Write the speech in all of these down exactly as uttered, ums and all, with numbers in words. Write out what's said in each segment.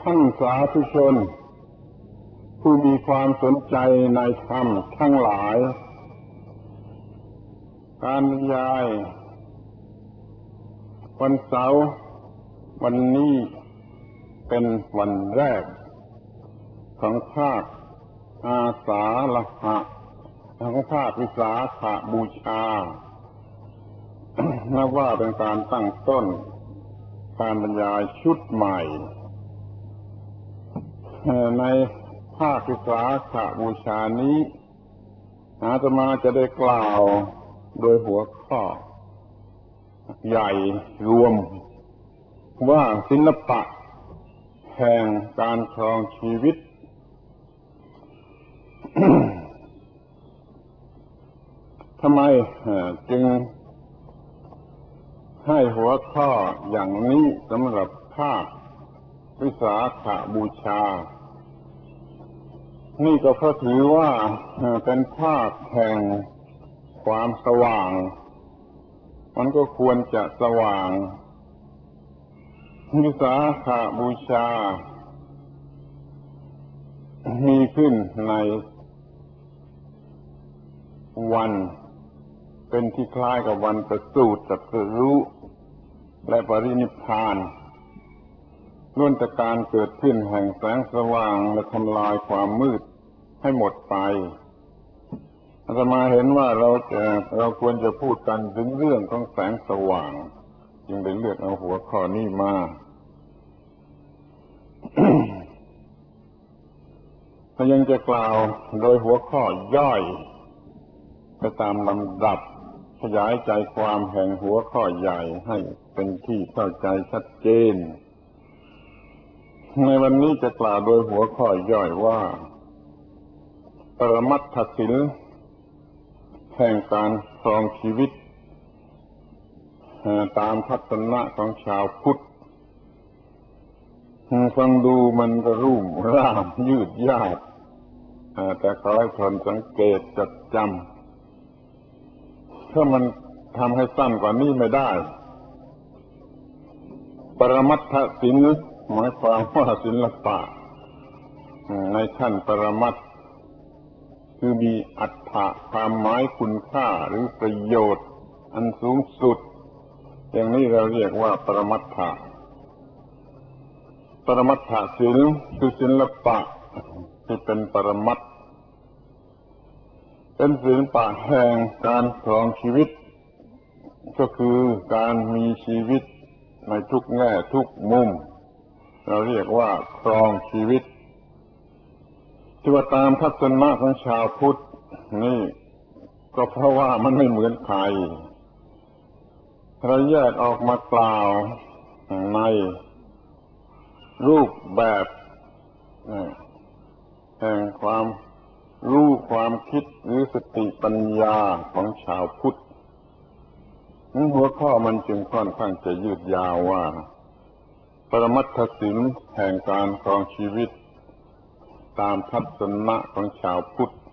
ท่านสาธุชนผู้มีความสนใจในธรรมทั้งหลายการบรรยายวันเสาร์วันนี้เป็นวันแรกของภาคอาสาฬหะของภาควิสาขบูชานับว่าเป็นการตั้งต้นการบรรยายชุดใหม่ในภาควิสาขบูชานี้อาตมาจะได้กล่าวโดยหัวข้อใหญ่รวมว่าศิลปะแห่งการครองชีวิต ทำไมจึงให้หัวข้ออย่างนี้สำหรับภาควิสาขบูชานี่ก็เพราะถือว่าเป็นภาคแห่งความสว่างมันก็ควรจะสว่างวิสาขบูชามีขึ้นในวันเป็นที่คล้ายกับวันประสูติตรัสรู้และปรินิพพานล้วนแต่การเกิดขึ้นแห่งแสงสว่างและทำลายความมืดให้หมดไปอาตมาเห็นว่าเราจะเราควรจะพูดกันถึงเรื่องของแสงสว่างจึงได้เลือกเอาหัวข้อนี้มา ก็ยังจะกล่าวโดยหัวข้อย่อยไปตามลำดับขยายใจความแห่งหัวข้อใหญ่ให้เป็นที่เข้าใจชัดเจนในวันนี้จะกล่าวโดยหัวข้อย่อยว่าปรมัตถศิลป์แห่งการครองชีวิตตามทัศนะของชาวพุทธฟังดูมันก็รุ่มร่ามยืดยาดแต่ขอให้ทนสังเกตจดจำถ้ามันทำให้สั้นกว่านี้ไม่ได้ปรมัตถศิลป์หมายความว่าศิลปะในขั้นปรมัตถ์คือมีอรรถะความหมายคุณค่าหรือประโยชน์อันสูงสุดอย่างนี้เราเรียกว่าปรมัตถะปรมัตถศิลป์คือศิลปะที่เป็นปรมัตถ์เป็นศิลปะแห่งการครองชีวิตก็คือการมีชีวิตในทุกแง่ทุกมุมเราเรียกว่าครองชีวิตที่ว่าตามทัศนะของชาวพุทธนี่ก็เพราะว่ามันไม่เหมือนใครเราแยกออกมากล่าวในรูปแบบแห่งความรู้ความคิดหรือสติปัญญาของชาวพุทธหัวข้อมันจึงค่อนข้างจะยืดยาวว่าปรมัตถศิลป์แห่งการครองชีวิตตามทัศนะของชาวพุทธ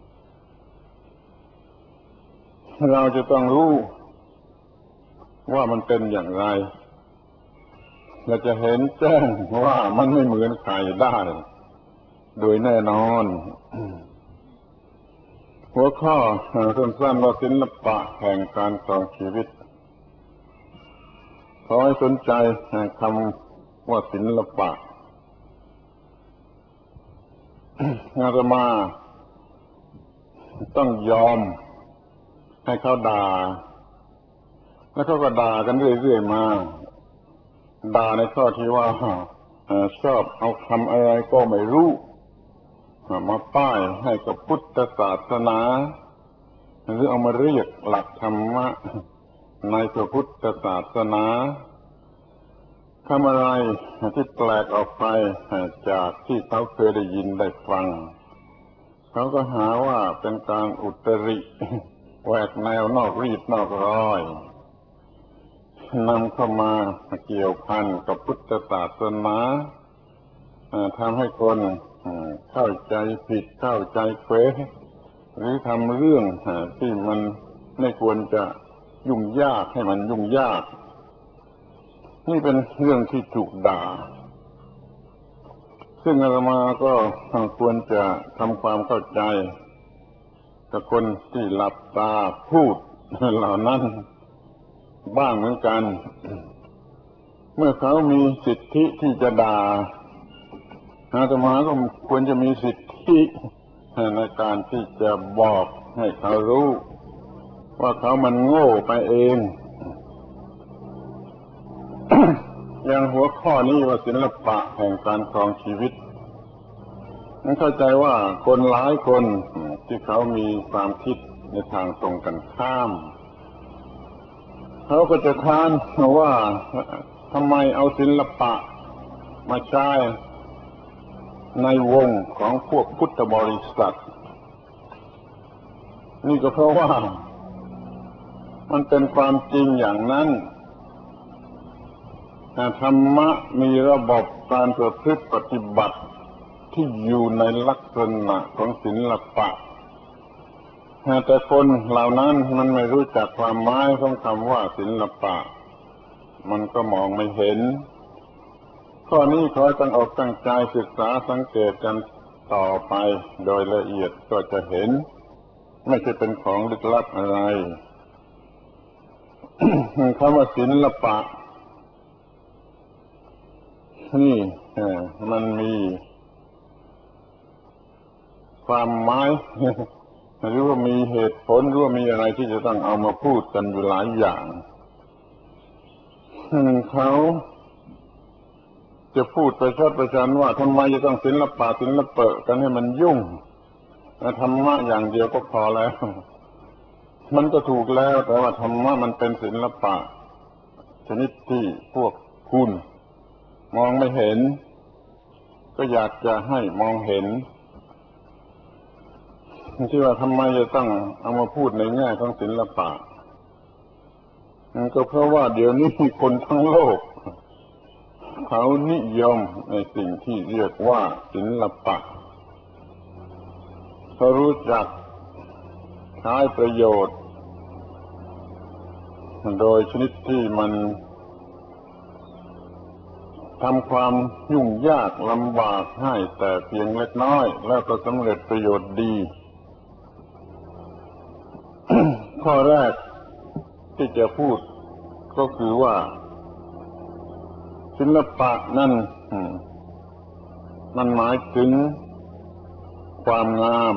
เราจะต้องรู้ว่ามันเป็นอย่างไรเราจะเห็นแจ้งว่ามันไม่เหมือนใครได้โดยแน่นอนหัวข้อสั้นๆว่าศิลปะแห่งการครองชีวิตขอให้สนใจคำว่าศิลปะอาตมาต้องยอมให้เขาด่าแล้วเขาก็ด่ากันเรื่อยๆมาด่าในข้อที่ว่าชอบเอาคำอะไรก็ไม่รู้มาป้ายให้กับพุทธศาสนาหรือเอามาเรียกหลักธรรมะในพระพุทธศาสนาคำอะไรที่แปลกออกไปจากที่เขาเคยได้ยินได้ฟังเขาก็หาว่าเป็นการอุตริแหวกแนวนอกรีดนอกรอยนำเข้ามาเกี่ยวพันกับพุทธศาสนาทำให้คนเข้าใจผิดเข้าใจเขวหรือทำเรื่องที่มันไม่ควรจะยุ่งยากให้มันยุ่งยากนี่เป็นเรื่องที่ถูกด่าซึ่งอาตมาก็ควรจะทำความเข้าใจกับคนที่หลับตาพูดเหล่านั้นบ้างเหมือนกันเมื่อเขามีสิทธิที่จะด่าอาตมาก็ควรจะมีสิทธิในการที่จะบอกให้เขารู้ว่าเขามันโง่ไปเอง อย่างหัวข้อนี้ว่าศิลปะแห่งการครองชีวิตนั้นเข้าใจว่าคนหลายคนที่เขามีความคิดในทางตรงกันข้ามเขาก็จะค้านว่าทำไมเอาศิลปะมาใช้ในวงของพวกพุทธบริษัทนี่ก็เพราะว่ามันเป็นความจริงอย่างนั้นธรรมะมีระบบการประพฤติปฏิบัติที่อยู่ในลักษณะของศิลปะแต่คนเหล่านั้นมันไม่รู้จักความหมายของคำว่าศิลปะมันก็มองไม่เห็นข้อนี้ขอให้ตั้งอกตั้งใจศึกษาสังเกตกันต่อไปโดยละเอียดก็จะเห็นไม่ใช่เป็นของลึกลับอะไร คำว่าศิลปะนี่มันมีความหมายหรือว่ามีเหตุผลหรือว่ามีอะไรที่จะต้องเอามาพูดกันอยู่หลายอย่างเขาจะพูดไปชดประชันว่าทำไมจะต้องศิลปะศิลปะกันให้มันยุ่งธรรมะอย่างเดียวก็พอแล้วมันก็ถูกแล้วแต่ว่าธรรมะมันเป็นศิลปะชนิดที่พวกคุณมองไม่เห็นก็อยากจะให้มองเห็นที่ว่าทำไมจะต้องเอามาพูดในแง่ของศิลปะก็เพราะว่าเดี๋ยวนี้คนทั้งโลกเขานิยมในสิ่งที่เรียกว่าศิลปะเขารู้จักใช้ประโยชน์โดยชนิดที่มันทำความยุ่งยากลำบากให้แต่เพียงเล็กน้อยแล้วก็สำเร็จประโยชน์ดี ข้อแรกที่จะพูดก็คือว่าศิลปะนั้นมันหมายถึงความงาม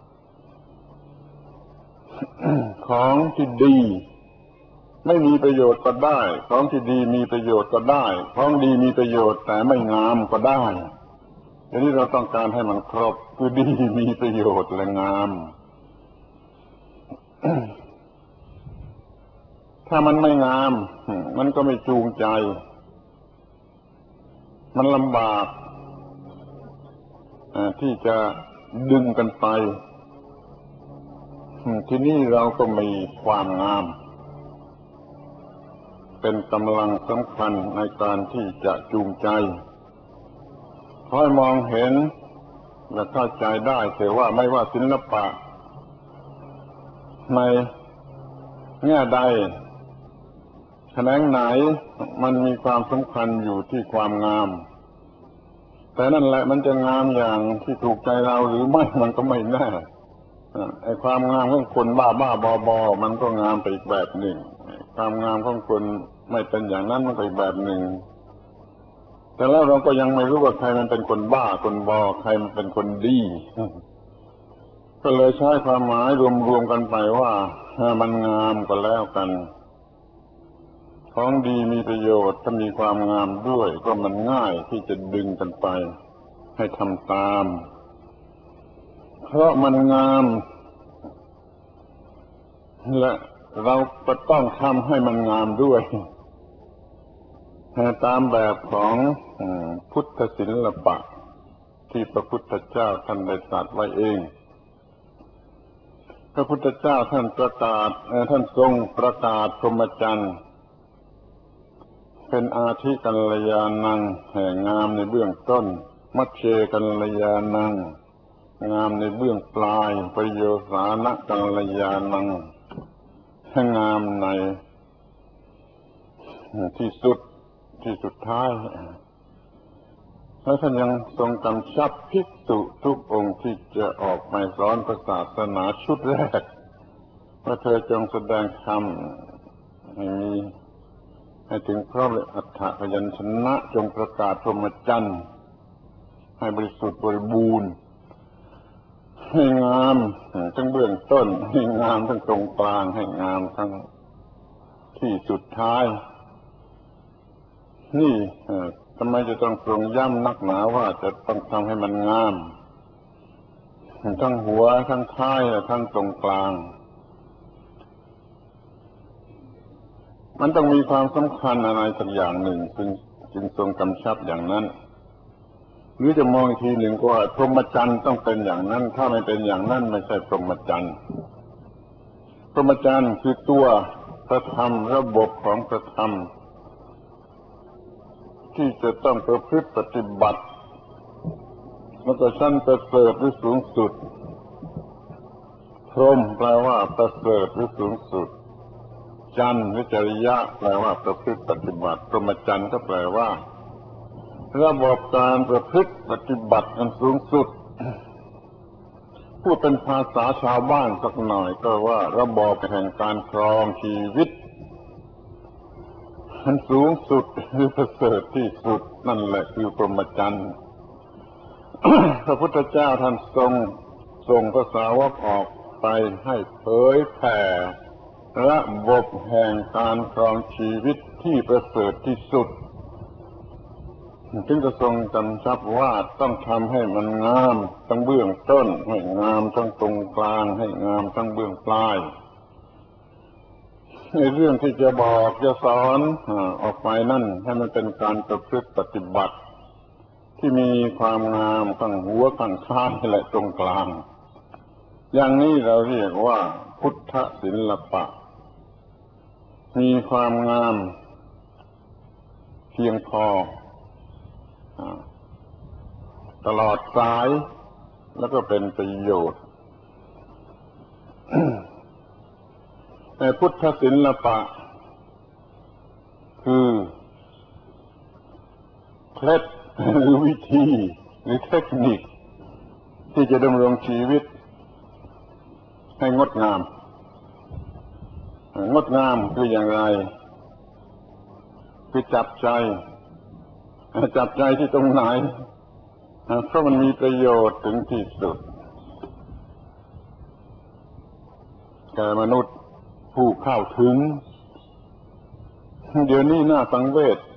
ของที่ดีไม่มีประโยชน์ก็ได้ของที่ดีมีประโยชน์ก็ได้ของดีมีประโยชน์แต่ไม่งามก็ได้ทีนี้เราต้องการให้มันครบคือดีมีประโยชน์และงามถ้ามันไม่งามมันก็ไม่จูงใจมันลำบากที่จะดึงกันไปทีนี้เราก็มีความงามเป็นกำลังสำคัญในการที่จะจูงใจขอให้มองเห็นและเข้าใจได้เถอะว่าไม่ว่าศิลปะในแง่ใดแขนงไหนมันมีความสำคัญอยู่ที่ความงามแต่นั่นแหละมันจะงามอย่างที่ถูกใจเราหรือไม่มันก็ไม่แน่ไอ้ความงามของคนบ้าบ้าบอบอมันก็งามไปอีกแบบหนึ่งความงามของคนไม่เป็นอย่างนั้นมันก็อีกแบบหนึ่งแต่แล้วเราก็ยังไม่รู้ว่าใครมันเป็นคนบ้าคนบอใครมันเป็นคนดีก็เลยใช้ความหมายรวมๆกันไปว่ามันงามก็แล้วกันของดีมีประโยชน์ถ้ามีความงามด้วยก็มันง่ายที่จะดึงกันไปให้ทำตามเพราะมันงามและเราก็ต้องทำให้มันงามด้วยตามแบบของพุทธศิลปะที่พระพุทธเจ้าท่านได้ตรัสไว้เองพระพุทธเจ้าท่านประกาศท่านทรงประกาศพรหมจรรย์เป็นอาทิกัลยาณังแห่งงามในเบื้องต้นมัชเชกัลยาณังงามในเบื้องปลายประโยสานกัลยาณังงามในที่สุดที่สุดท้ายและท่านยังทรงกำชับภิกษุทุกองค์ที่จะออกไปสอนศาสนาชุดแรกว่าเธอจงแสดงธรรมให้มีให้ถึงพร้อมด้วยอัฏฐพยัญชนะจงประกาศพรหมจรรย์ให้บริสุทธิ์บริบูรณ์ให้งามทั้งเบื้องต้นให้งามทั้งตรงกลางให้งามทั้งที่สุดท้ายนี่ทำไมจะต้องทรงย้ำนักหนาว่าจะต้องทำให้มันงามทั้งหัวทั้งท้ายและทั้งตรงกลางมันต้องมีความสำคัญอะไรสักอย่างหนึ่งจึงจึงทรงกำชับอย่างนั้นหรือจะมองอีกทีหนึ่งก็ว่าพรหมจรรย์ต้องเป็นอย่างนั้นถ้าไม่เป็นอย่างนั้นไม่ใช่พรหมจรรย์พรหมจรรย์คือตัวพระธรรมระบบของพระธรรมที่จะต้องประพฤติปฏิบัติแล้วก็ชั้นประเสริฐหรือสูงสุดพรหมแปลว่าประเสริฐหรือสูงสุดจรรย์หรือจริยะแปลว่าประพฤติปฏิบัติพรหมจรรย์ก็แปลว่าระบบการประพฤติปฏิบัติอันสูงสุดพูดเป็นภาษาชาวบ้านสักหน่อยก็ว่าระบบแห่งการครองชีวิตอันสูงสุดหรือประเสริฐที่สุดนั่นแหละคือพรหมจรรย์ พระพุทธเจ้าท่านทรงส่งพระสาวกออกไปให้เผยแผ่ระบบแห่งการครองชีวิตที่ประเสริฐที่สุดจึงจะทรงกำชับว่าต้องทำให้มันงามทั้งเบื้องต้นให้งามทั้งตรงกลางให้งามทั้งเบื้องปลายในเรื่องที่จะบอกจะสอนออกไปนั่นให้มันเป็นการประพฤติปฏิบัติที่มีความงามทั้งหัวทั้งท้ายและตรงกลางอย่างนี้เราเรียกว่าพุทธศิลปะมีความงามเพียงพอตลอดสายแล้วก็เป็นประโยชน์แต่พุทธศิลปะคือเคล็ดหรือวิธีหรือเทคนิคที่จะดำรงชีวิตให้งดงามงดงามคืออย่างไรคือจับใจจับใจที่ตรงไหนเพราะมันมีประโยชน์ถึงที่สุดแก่มนุษย์ผู้เข้าถึงเดี๋ยวนี้น่าสังเวช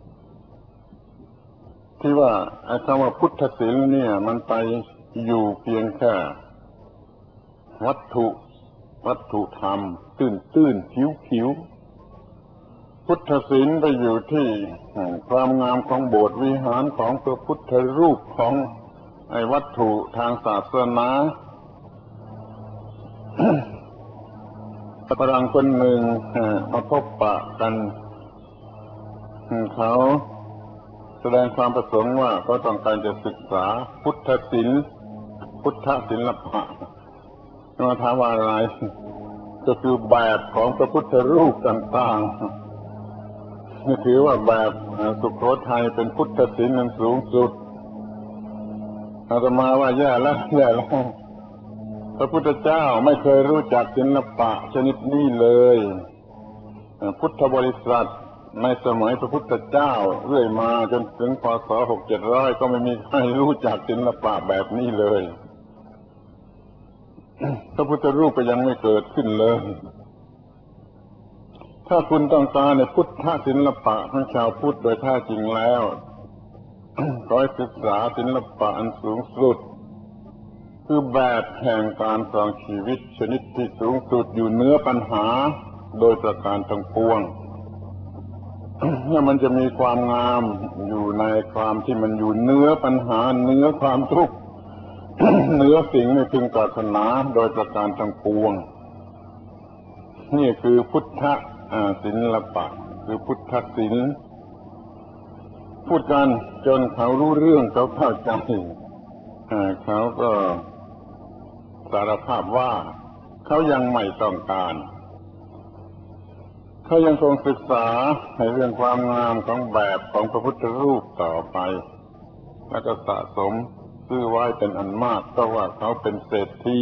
ที่ว่าไอ้คำว่าพุทธศิลป์เนี่ยมันไปอยู่เพียงแค่วัตถุวัตถุธรรมตื้นๆผิวๆพุทธศิลป์ไปอยู่ที่ความงามของโบสถ์วิหารของพระพุทธรูปของไอ้วัตถุทางศาสนาฝรั่งคนหนึ่งมาพบปะกันเขาแสดงความประสงค์ว่าเขาต้องการจะศึกษาพุทธศิลป์พุทธศิลปะมาถามว่าอะไรก็คือแบบของพระพุทธรูปต่างๆนี่ถือว่าแบบสุโขทัยเป็นพุทธศิลป์อันสูงสุดอาตมาว่าแย่แล้วแย่แล้วพระพุทธเจ้าไม่เคยรู้จักศิลปะชนิดนี้เลยพุทธบริษัทในสมัยพระพุทธเจ้าเรื่อยมาจนถึงพ.ศ. หกเจ็ดร้อยก็ไม่มีใครรู้จักศิลปะแบบนี้เลยพระพุทธรูปก็ยังไม่เกิดขึ้นเลยถ้าคุณต้องการในพุทธศิลปะของชาวพุทธโดยแท้จริงแล้วขอให้ศึกษาศิลปะอันสูงสุดคือแบบแห่งการครองชีวิตชนิดที่สูงสุดอยู่เหนือปัญหาโดยประการทั้งปวงเนี่ยมันจะมีความงามอยู่ในความที่มันอยู่เหนือปัญหาเหนือความทุกข์เหนือสิ่งไม่พึงปรารถนาโดยประการทั้งปวงนี่คือพุทธศิลปะคือพุทธศิลป์พูดกันจนเขารู้เรื่องเขาเข้าใจเขาก็สารภาพว่าเขายังไม่ต้องการเขายังคงศึกษาในเรื่องความงามของแบบของพระพุทธรูปต่อไปแล้วก็สะสมซื้อไว้เป็นอันมากเพราะว่าเขาเป็นเศรษฐี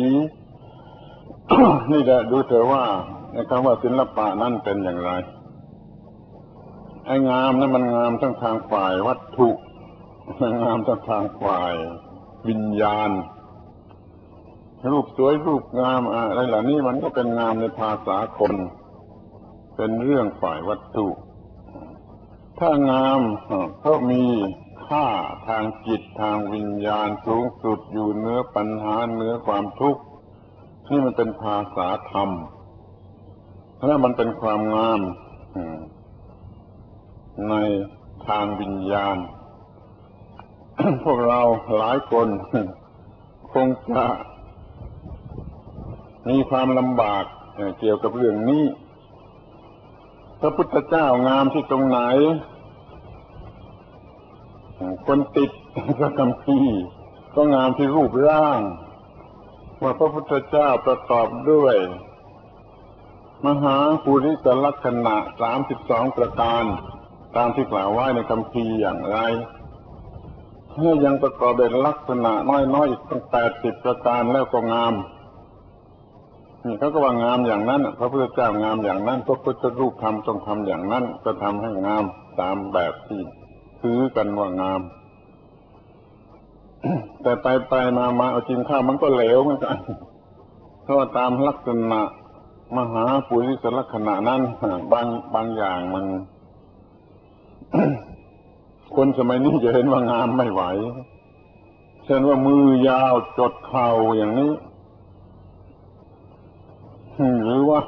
นี่แหละดูเถอะว่าในคำว่าศิลปะนั่นเป็นอย่างไรไอ้งามนั้นมันงามทั้งทางฝ่ายวัตถุมันงามทั้งทางฝ่ายวิญญาณรูปสวยรูปงามอะไรเหล่านี้มันก็เป็นงามในภาษาคนเป็นเรื่องฝ่ายวัตถุถ้างามเพราะมีค่าทางจิตทางวิญญาณสูงสุดอยู่เหนือปัญหาเหนือความทุกข์นี่มันเป็นภาษาธรรมและมันเป็นความงามในทางวิญญาณ พวกเราหลายคนคงจะมีความลำบากเกี่ยวกับเรื่องนี้พระพุทธเจ้างามที่ตรงไหนคนติดพระคัมภีร์ก็งามที่รูปร่างว่าพระพุทธเจ้าประกอบด้วยมหาปุริสลักษณะสามสิบสองประการตามที่กล่าวไว้ในคัมภีร์อย่างไรถ้ายังประกอบด้วยลักษณะน้อยๆอีกตั้งแปดสิบประการแล้วก็งามนี่เขาก็ว่างามอย่างนั้นพระพุทธเจ้างามอย่างนั้นพระพุทธรูปทำต้องทำอย่างนั้นก็ทำให้งามตามแบบที่ถือกันว่างาม แต่ไปไปมามาเอาจริงข้าวมันก็เหลวเหมือนกันเพราะตามลักษณะมหาปุริสลักษณะนั้นบางบางอย่างมัน คนสมัยนี้จะเห็นว่างามไม่ไหวเช่นว่ามือยาวจดเข่าอย่างนี้หรือว่า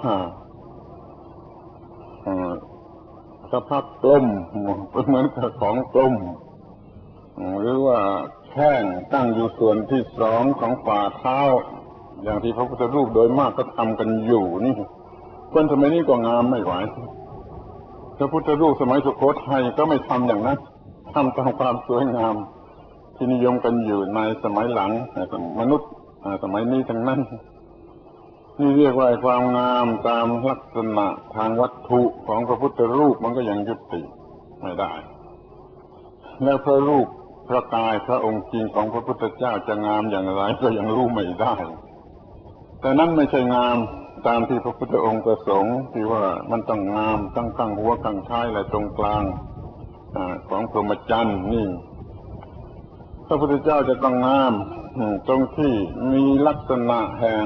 สภาพกลมเป็นเหมือนกับของกลมหรือว่าแข้งตั้งอยู่ส่วนที่สองของฝ่าเท้าอย่างที่พระพุทธรูปโดยมากก็ทำกันอยู่นี่คนสมัยนี้ก็งามไม่ไหวพระพุทธรูปสมัยสุโขทัยก็ไม่ทำอย่างนั้นทำตามความสวยงามที่นิยมกันอยู่ในสมัยหลังมนุษย์สมัยนี้ทั้งนั้นนี่เรียกว่าความงามตามลักษณะทางวัตถุของพระพุทธรูปมันก็ยังยุติไม่ได้แล้วพระรูปพระกายพระองค์จริงของพระพุทธเจ้าจะงามอย่างไรก็ยังรู้ไม่ได้แต่นั้นไม่ใช่งามตามที่พระพุทธองค์ประสงค์ที่ว่ามันต้องงามตั้งข้างหัวข้างท้ายและตรงกลางของพรหมจรรย์นี่พระพุทธเจ้าจะต้องงามตรงที่มีลักษณะแห่ง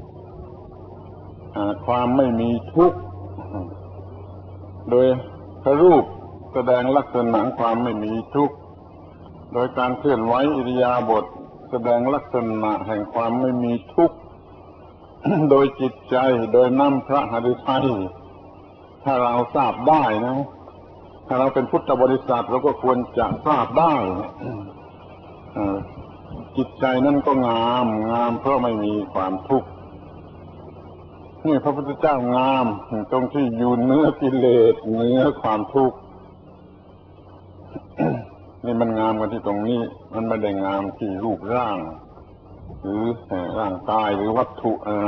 ความไม่มีทุกข์โดยพระรูปแสดงลักษณะความไม่มีทุกข์โดยการเคลื่อนไหวอิริยาบถแสดงลักษณะแห่งความไม่มีทุกข์ โดยจิตใจโดยน้ำพระหฤทัยถ้าเราทราบได้นะถ้าเราเป็นพุทธบริษัทเราก็ควรจะทราบได้จิตใจนั่นก็งามงามเพราะไม่มีความทุกข์นี่พระพุทธเจ้างามตรงที่อยู่เหนือกิเลสเหนือความทุกข์ นี่มันงามกันที่ตรงนี้มันไม่ได้งามที่รูปร่างหรือร่างกายหรือวัตถุอะไร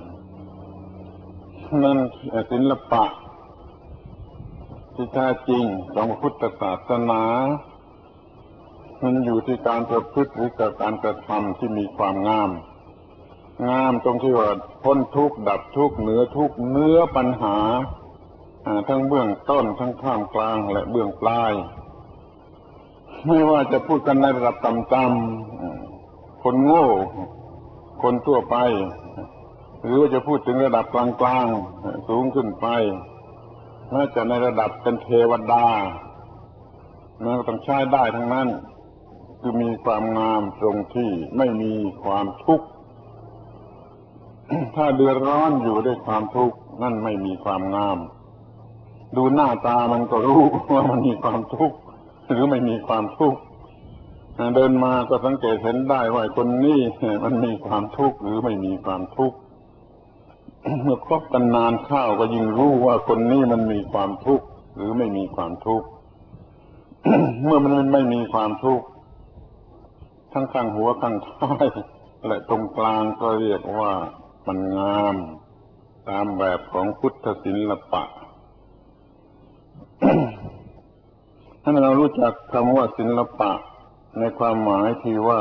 นั่นศิลปะที่แท้จริงของพุทธศาสนามันอยู่ที่การประพฤติหรือการกระทำที่มีความงามงามตรงที่ว่าพ้นทุกข์ดับทุกข์เหนือทุกข์เหนือปัญหาทั้งเบื้องต้นทั้งท่ามกลางและเบื้องปลายไม่ว่าจะพูดกันในระดับต่ำๆคนโง่คนทั่วไปหรือว่าจะพูดถึงระดับกลางๆสูงขึ้นไปแม้จะในระดับเป็นเทวดามันก็ต้องใช้ได้ทั้งนั้นคือมีความงามตรงที่ไม่มีความทุกข์ถ้าเดือดร้อนอยู่ด้วยความทุกข์นั่นไม่มีความงามดูหน้าตามันก็รู้ว่ามันมีความทุกข์หรือไม่มีความทุกข์เดินมาก็สังเกตเห็นได้ว่าคนนี้มันมีความทุกข์หรือไม่มีความทุกข์เมื่อคบกันนานเข้าก็ยิ่งรู้ว่าคนนี้มันมีความทุกข์หรือไม่มีความทุกข์ เมื่อมันไม่มีความทุกข์ทั้งข้างหัวข้างท้ายและตรงกลางก็เรียกว่ามันงามตามแบบของพุทธศิลปะ ถ้าเรารู้จักคำว่าศิลปะในความหมายที่ว่า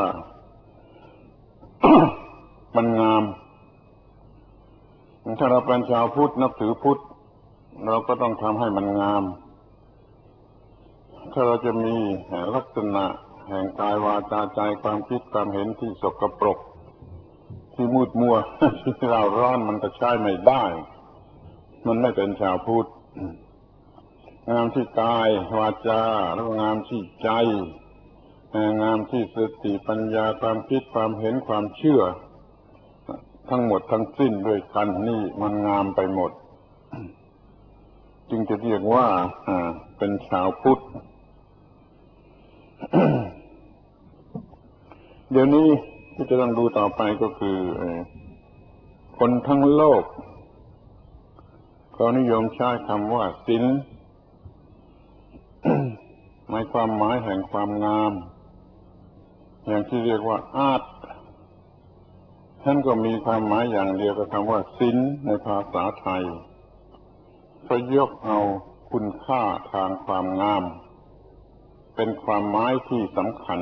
มันงามถ้าเราเป็นชาวพุทธนับถือพุทธเราก็ต้องทำให้มันงามถ้าเราจะมีลักษณะแห่งกายวาจาใจความคิดความเห็นที่สกปรกที่มืดมัว ที่เราร้อนมันก็ใช้ไม่ได้มันไม่เป็นชาวพุทธงามที่กายวาจาแล้วงามที่ใจงามที่สติปัญญาความคิดความเห็นความเชื่อทั้งหมดทั้งสิ้นด้วยกันนี่มันงามไปหมดจึงจะเรียกว่าเป็นชาวพุทธ เดี๋ยวนี้ที่จะต้องดูต่อไปก็คือคนทั้งโลกเขานิยมใช้คำว่าศีล หมายความหมายแห่งความงามอย่างที่เรียกว่าอาร์ตท่านก็มีความหมายอย่างเดียวกับคำว่าศิลป์ในภาษาไทยก็ยกเอาคุณค่าทางความงามเป็นความหมายที่สำคัญ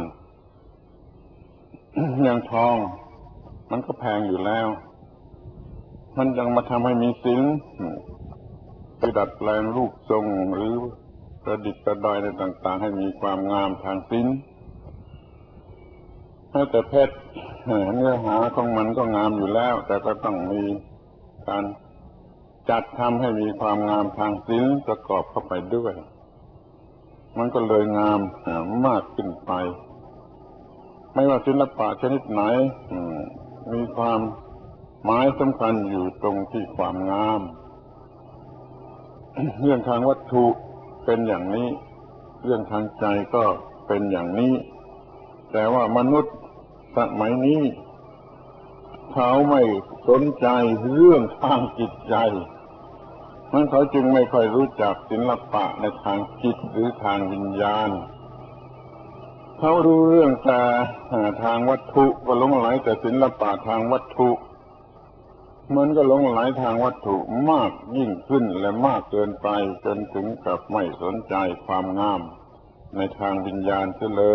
อย่างทองมันก็แพงอยู่แล้วมันยังมาทำให้มีศิลป์ไปดัดแปลงรูปทรงหรือประดิษฐ์ประดอยในต่างๆให้มีความงามทางศิลป์แต่เพชรเนื้อหาของมันก็งามอยู่แล้วแต่ก็ต้องมีการจัดทำให้มีความงามทางศิลป์ประกอบเข้าไปด้วยมันก็เลยงามมากขึ้นไปไม่ว่าศิลปะชนิดไหนมีความหมายสำคัญอยู่ตรงที่ความงามเรื่องทางวัตถุเป็นอย่างนี้เรื่องทางใจก็เป็นอย่างนี้แต่ว่ามนุษย์สมัยนี้เขาไม่สนใจเรื่องทางจิตใจมันเขาจึงไม่ค่อยรู้จักศิลปะในทางจิตหรือทางวิญญาณเขารู้เรื่องแต่ทางวัตถุก็หลงไหลแต่ศิลปะทางวัตถุมันก็หลงไหลทางวัตถุมากยิ่งขึ้นและมากเกินไปจนถึงกับไม่สนใจความงามในทางวิญญาณเสียเลย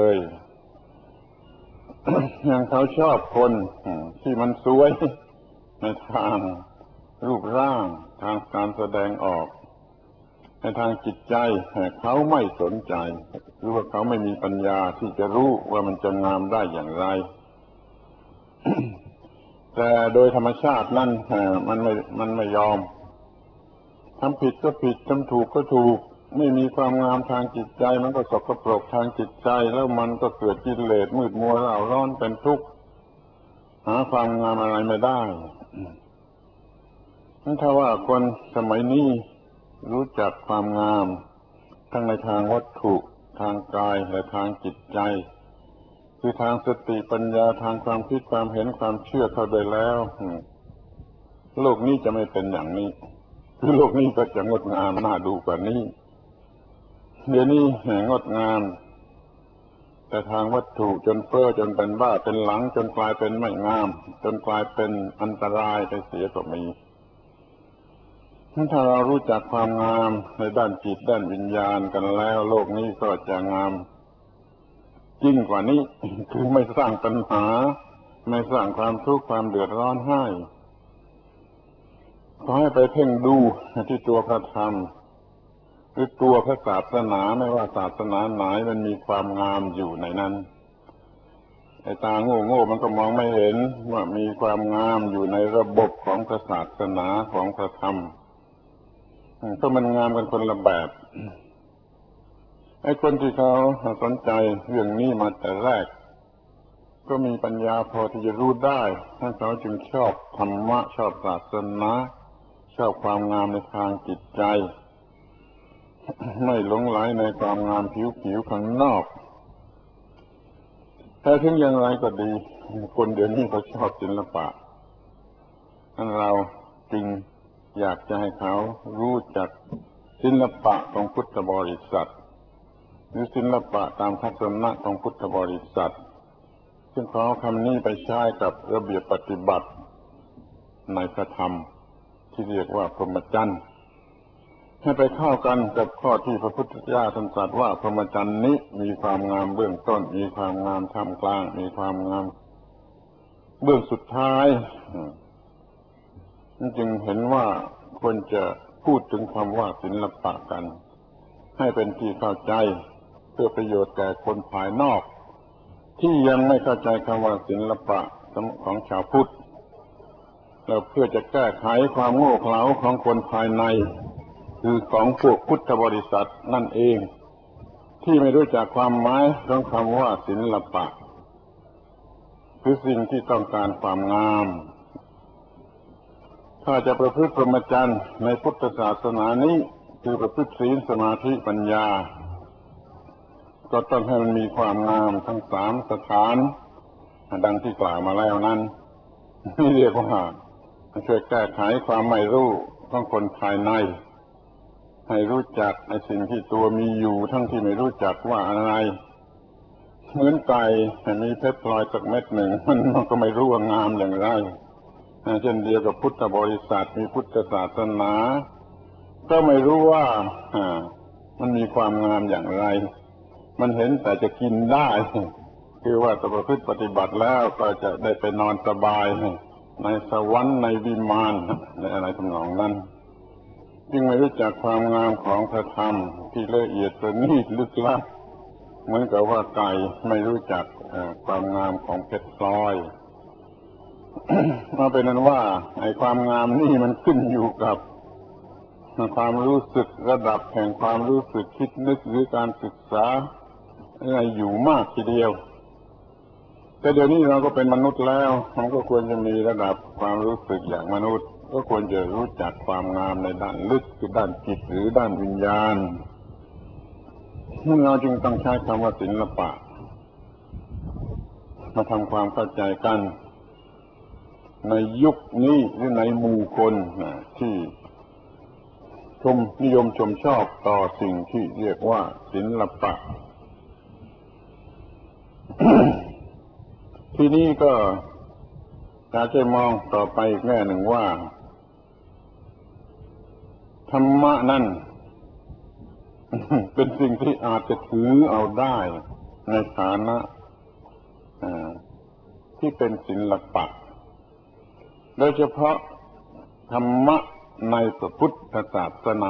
อย่างเขาชอบคนที่มันสวยในทางรูปร่างทางการแสดงออกในทางจิตใจเขาไม่สนใจหรือว่าเขาไม่มีปัญญาที่จะรู้ว่ามันจะงามได้อย่างไร แต่โดยธรรมชาตินั่นมันไม่มันไม่ยอมทำผิดก็ผิดทำถูกก็ถูกไม่มีความงามทางจิตใจมันก็สกปรกทางจิตใจแล้วมันก็เกิดกิเลสมืดมัวเร่าร้อนเป็นทุกข์หาความงามอะไรไม่ได้นั่นถ้าว่าคนสมัยนี้รู้จักความงามทั้งในทางวัตถุทางกายและทางจิตใจคือทางสติปัญญาทางความคิดความเห็นความเชื่อเข้าได้แล้วโลกนี้จะไม่เป็นอย่างนี้คือโลกนี้ก็จะงดงามน่าดูกว่านี้เดี๋ยวนี้งดงามแต่ทางวัตถุจนเพ้อจนเป็นบ้าเป็นหลังจนกลายเป็นไม่งามจนกลายเป็นอันตรายไปเสียก็มีถ้าเรารู้จักความงามในด้านจิตด้านวิญญาณกันแล้วโลกนี้ก็จะงามยิ่งกว่านี้คือไม่สร้างปัญหาไม่สร้างความทุกข์ความเดือดร้อนให้ขอให้ไปเพ่งดูที่ตัวพระธรรมหรือตัวพระศาสนาไม่ว่าศาสนาไหนมันมีความงามอยู่ในนั้นไอ้ตาโง่ๆมันก็มองไม่เห็นว่ามีความงามอยู่ในระบบของพระศาสนาของพระธรรมก็มันงามกันคนละแบบไอ้คนที่เขาสนใจเรื่องนี้มาแต่แรกก็มีปัญญาพอที่จะรู้ได้ท่านเขาจึงชอบธรรมะชอบศาสนาชอบความงามในทางจิตใจไม่หลงไหลในความงามผิวๆข้างนอกแต่ถึงอย่างไรก็ดีคนเดี๋ยวนี้เขาชอบศิลปะนั่นเราจึงอยากจะให้เขารู้จักศิลปะของพุทธบริษัทหรือศิลปะตามทัศนะของพุทธบริษัทซึ่งขอคำนี้ไปใช้กับระเบียบปฏิบัติในพระธรรมที่เรียกว่าพรหมจรรย์ให้ไปเข้ากันกับข้อที่พระพุทธเจ้าตรัสว่าพรหมจรรย์นี้มีความงามเบื้องต้นมีความงามท่ามกลางมีความงามเบื้องสุดท้ายจึงเห็นว่าควรจะพูดถึงคำว่าศิลปะกันให้เป็นที่เข้าใจเพื่อประโยชน์แก่คนภายนอกที่ยังไม่เข้าใจคำว่าศิลปะของชาวพุทธแล้วเพื่อจะแก้ไขความโง่เขลาของคนภายในคือของพวกพุทธบริษัทนั่นเองที่ไม่รู้จักความหมายของคำว่าศิลปะคือสิ่งที่ต้องการความงามถ้าจะประพฤติพรหมจรรย์ในพุทธศาสนานี้คือประพฤติศีลสมาธิปัญญาก็ต้องให้มันมีความงามทั้งสามสถานดังที่กล่าวมาแล้วนั้นนี่เรียกว่าช่วยแก้ไขความไม่รู้ของคนภายในให้รู้จักในสิ่งที่ตัวมีอยู่ทั้งที่ไม่รู้จักว่าอะไรเหมือนไก่มีเพชรพลอยสักเม็ดหนึ่งมันก็ไม่รู้ว่างามอย่างไรเช่นเดียวกับพุทธบริษัทมีพุทธศาสนาก็ไม่รู้ว่ามันมีความงามอย่างไรมันเห็นแต่จะกินได้คือว่าประพฤติปฏิบัติแล้วก็จะได้ไปนอนสบายในสวรรค์ในวิมานในอะไรทำนองนั้นจึงไม่รู้จักความงามของพระธรรมที่ละเอียดประณีตลึกลับเหมือนกับว่าไก่ไม่รู้จักความงามของเพชรพลอย มาเป็นนั้นว่าไอ้ความงามนี่มันขึ้นอยู่กับความรู้สึกระดับแห่งความรู้สึกคิดนึกหรือการศึกษาอะไรอยู่มากทีเดียวแต่เดี๋ยวนี้เราก็เป็นมนุษย์แล้วมันก็ควรจะมีระดับความรู้สึกอย่างมนุษย์ก็ควรจะรู้จักความงามในด้านลึกคือด้านจิตหรือด้านวิญญาณเราจึงต้องใช้คำว่าศิลปะมาทำความเข้าใจกันในยุคนี้หรือในหมู่คนที่ชมนิยมชมชอบต่อสิ่งที่เรียกว่าศิลปะ ทีนี้ก็อยากจะมองต่อไปอีกแง่หนึ่งว่าธรรมะนั่น เป็นสิ่งที่อาจจะถือเอาได้ในฐานะที่เป็นศิลปะโดยเฉพาะธรรมะในพระพุทธศาสนา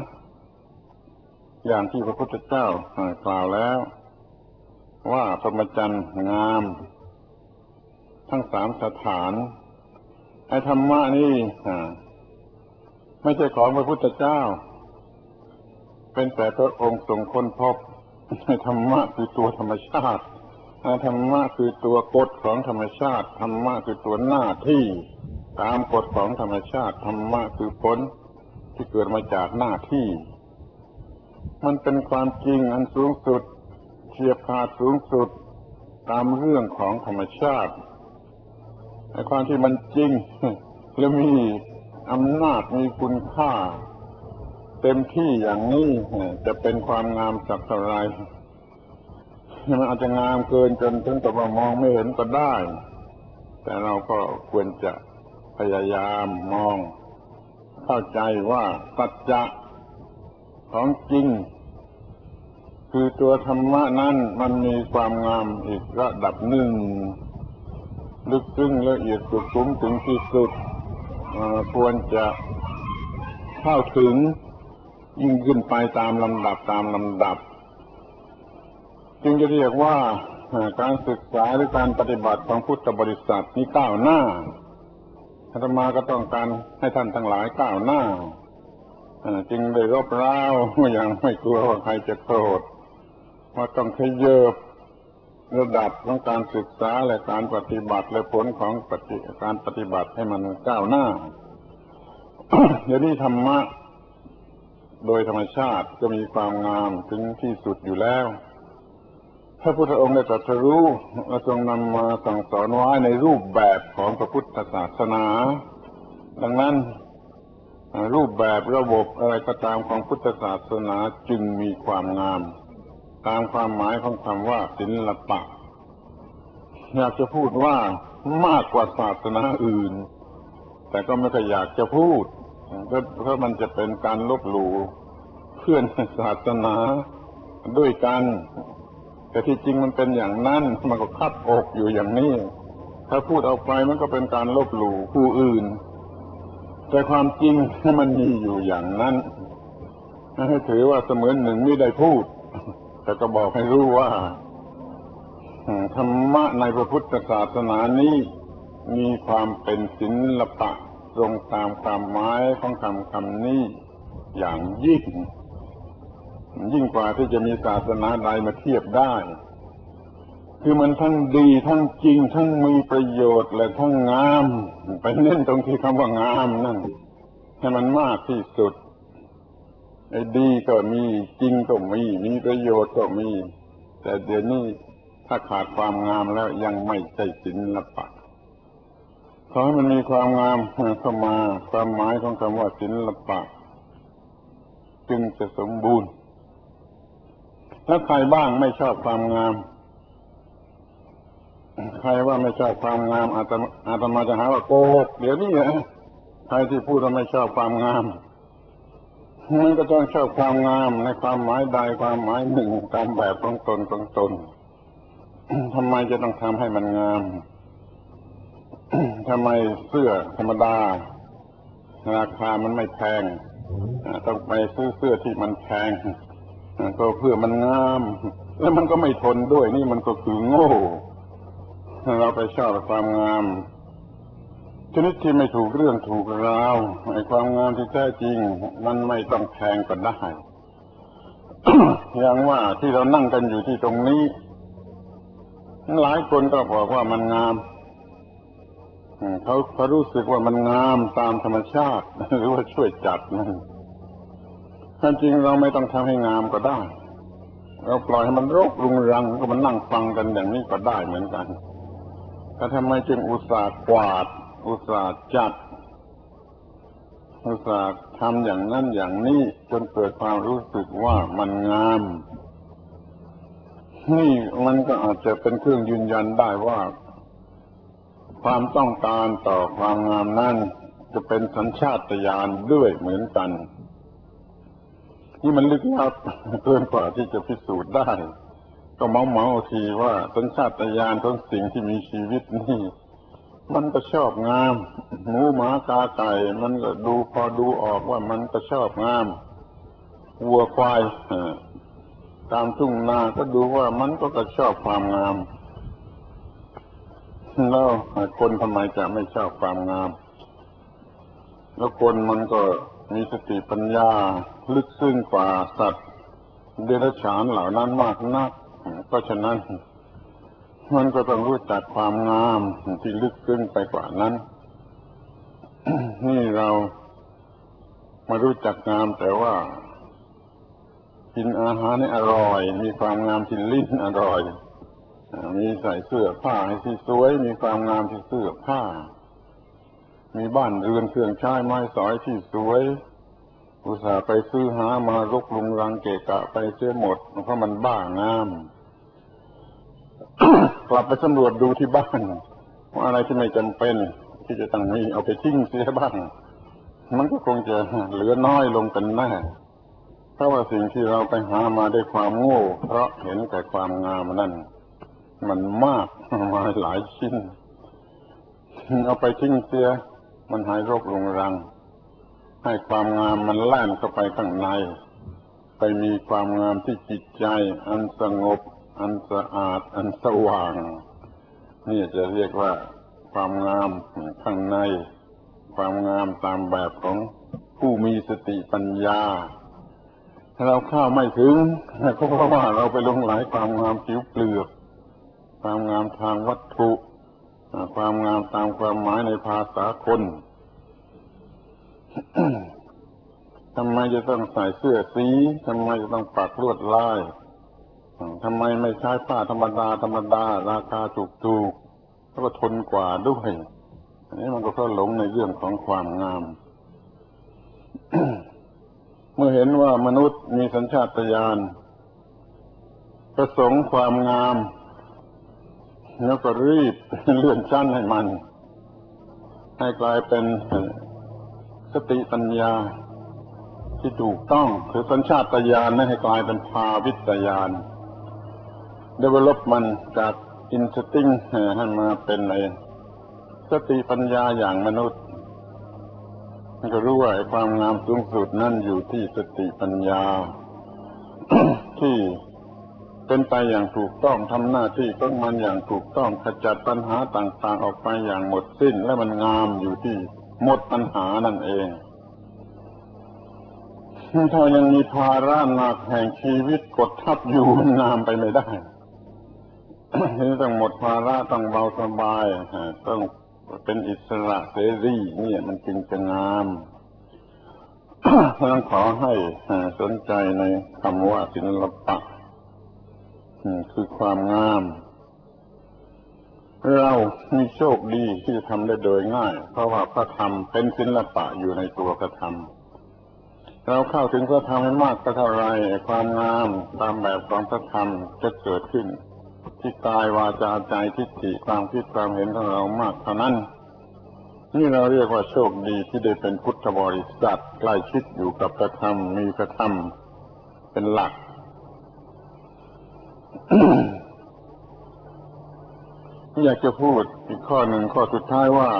อย่างที่พระพุทธเจ้ากล่าวแล้วว่าพรหมจรรย์งามทั้งสามสถานไอ้ธรรมะนี่ไม่ใช่ของพระพุทธเจ้าเป็นแต่พระองค์ทรงค้นพบไอ้ธรรมะคือตัวธรรมชาติไอ้ธรรมะคือตัวกฎของธรรมชาติธรรมะคือตัวหน้าที่ตามกฎของธรรมชาติธรรมะคือผลที่เกิดมาจากหน้าที่มันเป็นความจริงอันสูงสุดเฉียบขาดสูงสุดตามเรื่องของธรรมชาติไอ้ความที่มันจริงและมีอำนาจมีคุณค่าเต็มที่อย่างนี้จะเป็นความงามสักเท่าไรมันอาจจะงามเกินจนถึงกับว่ามองไม่เห็นก็ได้แต่เราก็ควรจะพยายามมองเข้าใจว่าสัจจะของจริงคือตัวธรรมะนั้นมันมีความงามอีกระดับหนึ่งลึกซึ้งละเอียดสุดซึ้งถึงที่สุดควรจะเข้าถึงยิ่งขึ้นไปตามลำดับตามลำดับจึงจะเรียกว่าการศึกษาหรือการปฏิบัติของพุทธบริษัทนี้ก้าวหน้าอาตมาก็ต้องการให้ท่านทั้งหลายก้าวหน้าจึงได้รบเร้าอย่างไม่กลัวว่าใครจะโกรธว่าต้องขยับระดับของการศึกษาและการปฏิบัติและผลของการปฏิบัติให้มันก้าวหน้า เดี๋ยวนี้ธรรมะโดยธรรมชาติก็มีความงามถึงที่สุดอยู่แล้วพระพุทธองค์ได้ตรัสรู้และทรงนำมาสั่งสอนไว้ในรูปแบบของพระพุทธศาสนาดังนั้นรูปแบบระบบอะไรก็ตามของพุทธศาสนาจึงมีความงามตามความหมายของคำว่าศิลปะอยากจะพูดว่ามากกว่าศาสนาอื่นแต่ก็ไม่ค่อยอยากจะพูดเพราะมันจะเป็นการลบหลู่เพื่อนศาสนาด้วยกันแต่ที่จริงมันเป็นอย่างนั้นมันก็คับอกอยู่อย่างนี้ถ้าพูดออกไปมันก็เป็นการลบหลู่ผู้อื่นแต่ความจริงมันมีอยู่อย่างนั้นให้ถือว่าเสมือนหนึ่งไม่ได้พูดแต่ก็บอกให้รู้ว่าธรรมะในพระพุทธศาสนานี้มีความเป็นศิลปะตรงตามความหมายของคำคำนี้อย่างยิ่งยิ่งกว่าที่จะมีศาสนาใดมาเทียบได้คือมันทั้งดีทั้งจริงทั้งมีประโยชน์และทั้งงามไปเน้นตรงที่คำว่างามนั่นให้มันมากที่สุดไอ้ดีก็มีจริงก็มีมีประโยชน์ก็มีแต่เดี๋ยวนี้ถ้าขาดความงามแล้วยังไม่ใช่ศิลปะขอให้มันมีความงามเข้ามาความหมายของคำว่าศิลปะจึงจะสมบูรณ์แล้วใครบ้างไม่ชอบความงามใครว่าไม่ชอบความงามอาตมาอาตมาจะหาว่าโกหกเดี๋ยวนี้นะใครที่พูดว่าไม่ชอบความงามมันก็ต้องชอบความงามในความหมายใดความหมายหนึ่งตามแบบของตนของตนทำไมจะต้องทำให้มันงามทำไมเสื้อธรรมดาราคามันไม่แพงต้องไปซื้อเสื้อที่มันแพงก็เพื่อมันงามแล้วมันก็ไม่ทนด้วยนี่มันก็คือโง่เราไปชอบความงามชนิดที่ไม่ถูกเรื่องถูกราวไอ้ความงามที่แท้จริงมันไม่ต้องแพงก็ได้ อย่างว่าที่เรานั่งกันอยู่ที่ตรงนี้หลายคนก็บอกว่ามันงามเขาเขารู้สึกว่ามันงามตามธรรมชาติหรือว่าช่วยจัดนั่นความจริงเราไม่ต้องทำให้งามก็ได้เราปล่อยให้มันรกรุงรังก็มันนั่งฟังกันอย่างนี้ก็ได้เหมือนกันแต่ทำไมจึงอุตส่าห์กวาดอุตส่าห์จัดอุตส่าห์ทำอย่างนั้นอย่างนี้จนเกิดความรู้สึกว่ามันงามนี่มันก็อาจจะเป็นเครื่องยืนยันได้ว่าความต้องการต่อความงามนั้นจะเป็นสัญชาตญาณด้วยเหมือนกันนี่มันลึกลับเกินกว่าที่จะพิสูจน์ได้ก็เมาเมาทีว่าสัญชาตญาณของสิ่งที่มีชีวิตนี่มันก็ชอบงามหมูหมากาไก่มันก็ดูพอดูออกว่ามันก็ชอบงามวัวควายตามทุ่งนาก็ดูว่ามันก็ก็ชอบความงามแล้วคนทำไมจะไม่ชอบความงามแล้วคนมันก็มีสติปัญญาลึกซึ้งกว่าสัตว์เดรัจฉานเหล่านั้นมากนักเพราะฉะนั้นมันก็ต้องรู้จักความงามที่ลึกซึ้งไปกว่านั้น นี่เรามารู้จักงามแต่ว่ากินอาหารนี่อร่อยมีความงามที่ลิ้นอร่อยมีใส่เสื้อผ้าให้ที่สวยมีความงามที่เสื้อผ้ามีบ้านเรือนเครื่องใช้ไม้สอยที่สวยอุตส่าห์ไปซื้อหามารกรุงรังเกะกะไปเสียหมดเพราะมันบ้างาม กลับไปสำรวจดูที่บ้านว่าอะไรที่ไม่จำเป็นที่จะต้องมีเอาไปทิ้งเสียบ้างมันก็คงจะเหลือน้อยลงเป็นแน่เพราะว่าสิ่งที่เราไปหามาด้วยความโง่เพราะเห็นแต่ความงามนั่นมันมากมาหลายชิ้นเอาไปทิ้งเสียมันหายรกรุงรังให้ความงามมันแล่นเข้าไปข้างในไปมีความงามที่จิตใจอันสงบอันสะอาดอันสว่างนี่จะเรียกว่าความงามข้างในความงามตามแบบของผู้มีสติปัญญาเราเข้าไม่ถึงก็เพราะว่าเราไปหลงไหลความงามผิวเปลือกความงามทางวัตถุความงามตามความหมายในภาษาคน ทำไมจะต้องใส่เสื้อสีทำไมจะต้องปักลวดลายทำไมไม่ใช้ผ้าธรรมดาธรรมดาราคาถูกๆแล้วก็ทนกว่าด้วยอันนี้มันก็เพราะหลงในเรื่องของความงาม เมื่อเห็นว่ามนุษย์มีสัญชาตญาณประสงค์ความงามแล้วก็รีบเลื่อนชั้นให้มันให้กลายเป็นสติปัญญาที่ถูกต้องคือสัญชาตญาณนั้นให้กลายเป็นภาวิตญาณ develop มันจาก instinct ให้มาเป็นในสติปัญญาอย่างมนุษย์มันก็รู้ว่าความงามสูงสุดนั่นอยู่ที่สติปัญญา ที่เป็นไปอย่างถูกต้องทำหน้าที่ของมันอย่างถูกต้องขจัดปัญหาต่างๆออกไปอย่างหมดสิ้นและมันงามอยู่ที่หมดปัญหานั่นเองถ้ายังมีภาระหนักแห่งชีวิตกดทับอยู่งามไปไม่ได้ นี่ต้องหมดภาระต้องเบาสบายต้องเป็นอิสระเสรีนี่มันจึงจะงามเพราะฉะนั้นขอให้สนใจในคำว่าศิลปะคือความงามเรามีโชคดีที่จะทำได้โดยง่ายเพราะว่าพระธรรมเป็นศิลปะอยู่ในตัวพระธรรมเราเข้าถึงพระธรรมให้มากก็เท่าไรความงามตามแบบของพระธรรมจะเกิดขึ้นที่กายวาจาใจทิฏฐิความคิดความเห็นของเรามากเท่านั้นนี่เราเรียกว่าโชคดีที่ได้เป็นพุทธบริษัทใกล้ชิดอยู่กับพระธรรมมีพระธรรมเป็นหลัก อยากจะพูดอีกข้อหนึ่งข้อสุดท้ายว่า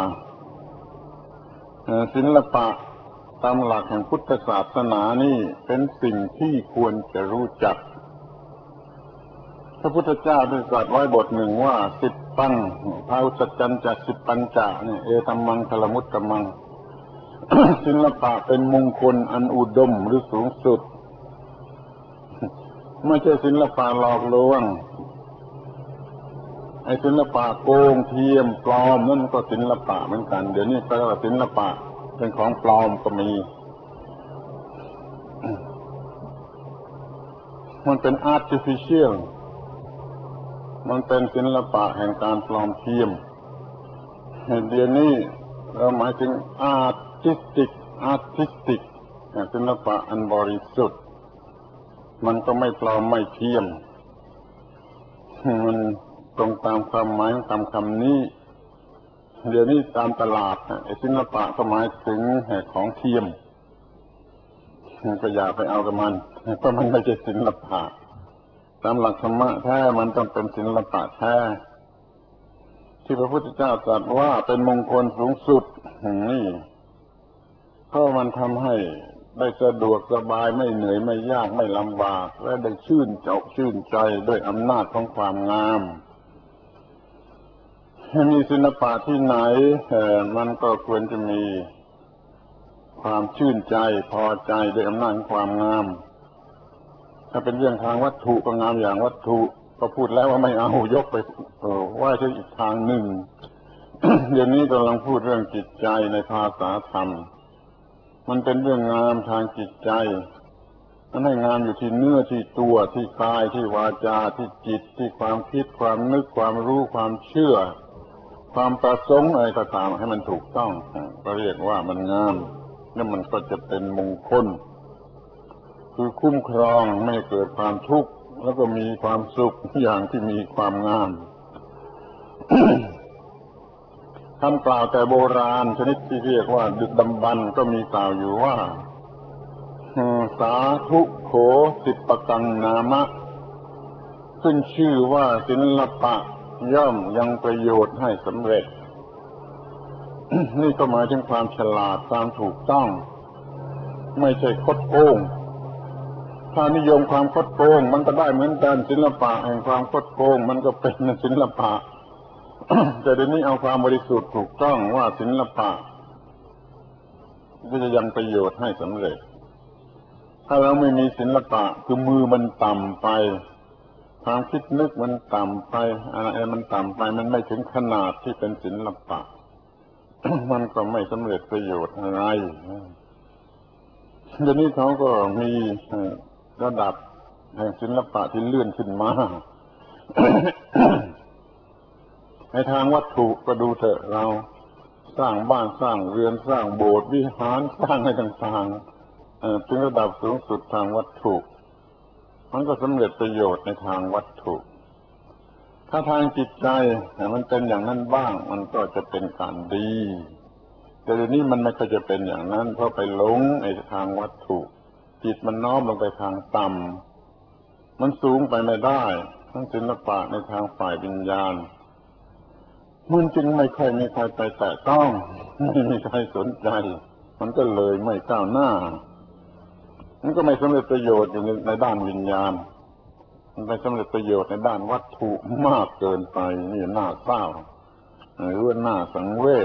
ศิลปะตามหลักแห่งพุทธศาสนานี่เป็นสิ่งที่ควรจะรู้จักพระพุทธเจ้าได้ตรัสไว้บทหนึ่งว่าสิบปังภาวุสัจจันจะสิบปัญจะนี่เอตัมมังคลมุตตมัง ศิลปะเป็นมงคลอันอุดมหรือสูงสุดไม่ใช่ศิลปะหลอกลวงไอ้ศิลปะโกงเทียมปลอมนั่นก็ศิลปะเหมือนกันเดี๋ยวนี้ก็ว่าศิลปะเป็นของปลอมก็มีมันเป็น artificial มันเป็นศิลปะแห่งการปลอมเทียมเดี๋ยวนี้เราหมายถึง artistic artistic ศิลปะอันบริสุทธิ์มันก็ไม่ปลอมไม่เทียมมันตรงตามความหมายของคำคำนี้เดี๋ยวนี้ตามตลาดศิลปะก็หมายถึงของเทียมก็อย่าไปเอากับมันเพราะมันไม่ใช่ศิลปะตามหลักธรรมะแท้มันต้องเป็นศิลปะแท้ที่พระพุทธเจ้าตรัสว่าเป็นมงคลสูงสุดนี่เพราะมันทำให้ได้สะดวกสบายไม่เหนื่อยไม่ยากไม่ลำบากและได้ชื่นใจชื่นใจด้วยอำนาจของความงามมีศิลปะที่ไหนมันก็ควรจะมีความชื่นใจพอใจด้วยอำนาจของความงามถ้าเป็นเรื่องทางวัตถุก็งามอย่างวัตถุก็พูดแล้วว่าไม่เอายกไปว่าใช่อีกทางหนึ่ง เดี๋ยวนี้กำลังพูดเรื่องจิตใจในภาษาธรรมมันเป็นเรื่องงามทางจิตใจมันให้งามอยู่ที่เนื้อที่ตัวที่กายที่วาจาที่จิตที่ความคิดความนึกความรู้ความเชื่อความประสงค์อะไรก็ตามให้มันถูกต้องก็เรียกว่ามันงามแล้วมันก็จะเป็นมงคลคือคุ้มครองไม่เกิดความทุกข์แล้วก็มีความสุขอย่างที่มีความงาม คำกล่าวแต่โบราณชนิดที่เรียกว่าดึกดำบรรพ์ก็มีกล่าวอยู่ว่าสาธุโขสิปกังนามะขึ้นชื่อว่าศิลปะย่อมยังประโยชน์ให้สำเร็จ นี่ก็หมายถึงความฉลาดความถูกต้องไม่ใช่คดโกงถ้านิยมความคดโกงมันก็ได้เหมือนกันศิลปะแห่งความคดโกงมันก็เป็นศิลปะ แต่เดี๋ยวนี้เอาความบริสุทธิ์ถูกต้องว่าศิลปะก็จะยังประโยชน์ให้สำเร็จถ้าเราไม่มีศิลปะคือมือมันต่ำไปความคิดนึกมันต่ำไปอะไรมันต่ำไปมันไม่ถึงขนาดที่เป็นศิลปะ มันก็ไม่สำเร็จประโยชน์อะไรเดี๋ยวนี้เขาก็มีระดับแห่งศิลปะที่เลื่อนขึ้นมา ในทางวัตถุก็ดูเถอะเราสร้างบ้านสร้างเรือนสร้างโบสถ์วิหารสร้างอะไรต่างๆถึงระดับสูงสุดทางวัตถุมันก็สำเร็จประโยชน์ในทางวัตถุถ้าทางจิตใจมันเป็นอย่างนั้นบ้างมันก็จะเป็นการดีแต่เดี๋ยวนี้มันไม่ค่อยจะเป็นอย่างนั้นเพราะไปหลงไอ้ทางวัตถุจิตมันน้อมลงไปทางต่ำมันสูงไปไม่ได้ทั้งศิลปะในทางฝ่ายวิญญาณมันจึงไม่ค่อยมีใครไปแตะต้องไม่มีใครสนใจมันก็เลยไม่ก้าวหน้ามันก็ไม่สำเร็จประโยชน์อยู่ในในด้านวิญญาณมันไปสำเร็จประโยชน์ในด้านวัตถุมากเกินไปนี่น่าเศร้าหรือว่าน่าสังเวช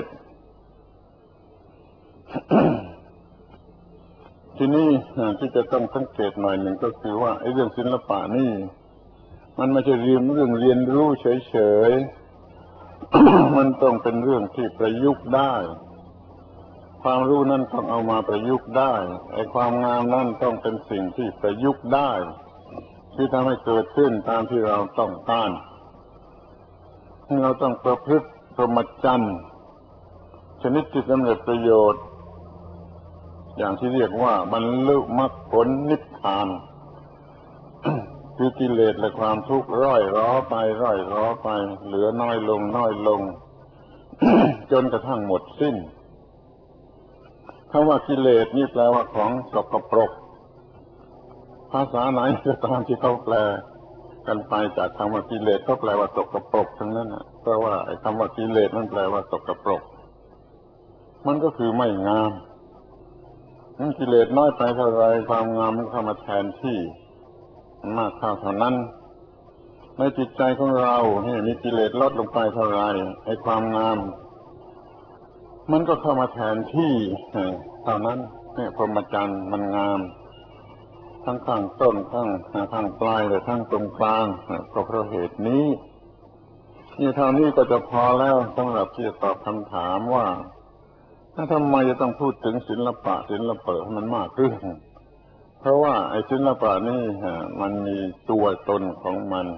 ทีนี้ที่จะต้องสังเกตหน่อยหนึ่งก็คือว่าไอ้เรื่องศิลปะนี่มันไม่ใช่เรื่องเรื่องเรียนรู้เฉยๆ มันต้องเป็นเรื่องที่ประยุกต์ได้ความรู้นั่นต้องเอามาประยุกต์ได้ไอ้ความงามนั่นต้องเป็นสิ่งที่ประยุกต์ได้ที่ทำให้เกิดขึ้นตามที่เราต้องการเราต้องประพฤติพรหมจรรย์ชนิดที่สำเร็จประโยชน์อย่างที่เรียกว่าบรรลุมรรคผลนิพพาน คือกิเลสและความทุกข์ร่อยร้อไปร่อยร้อไปเหลือน้อยลงน้อยลง จนกระทั่งหมดสิ้นคำว่ากิเลสนี่แปลว่าของสกปรกภาษาไหนก็ตามที่เขาแปลกันไปจากคำว่ากิเลสก็แปลว่าสกปรกทั้งนั้นนะเพราะว่าไอ้คำว่ากิเลสนั่นแปลว่าสกปรกมันก็คือไม่งามนั่นกิเลสน้อยไปเท่าไรความงามมันเข้ามาแทนที่มากเข้าเท่านั้นในจิตใจของเราเนี่ยมีกิเลสลดลงไปเท่าไรไอ้ความงามมันก็เข้ามาแทนที่เท่านั้นเนี่ยพรหมจรรย์มันงามทั้งข้างต้นทั้งข้างปลายและทั้งตรงกลางก็เพราะเหตุนี้นี่เท่านี้ก็จะพอแล้วสำหรับที่จะตอบคำถามว่าทำไมจะต้องพูดถึงศิลปะศิลปะให้มันมากขึ้นเพราะว่าไอ้ศิลปะนี่มันมีตัวตนของมัน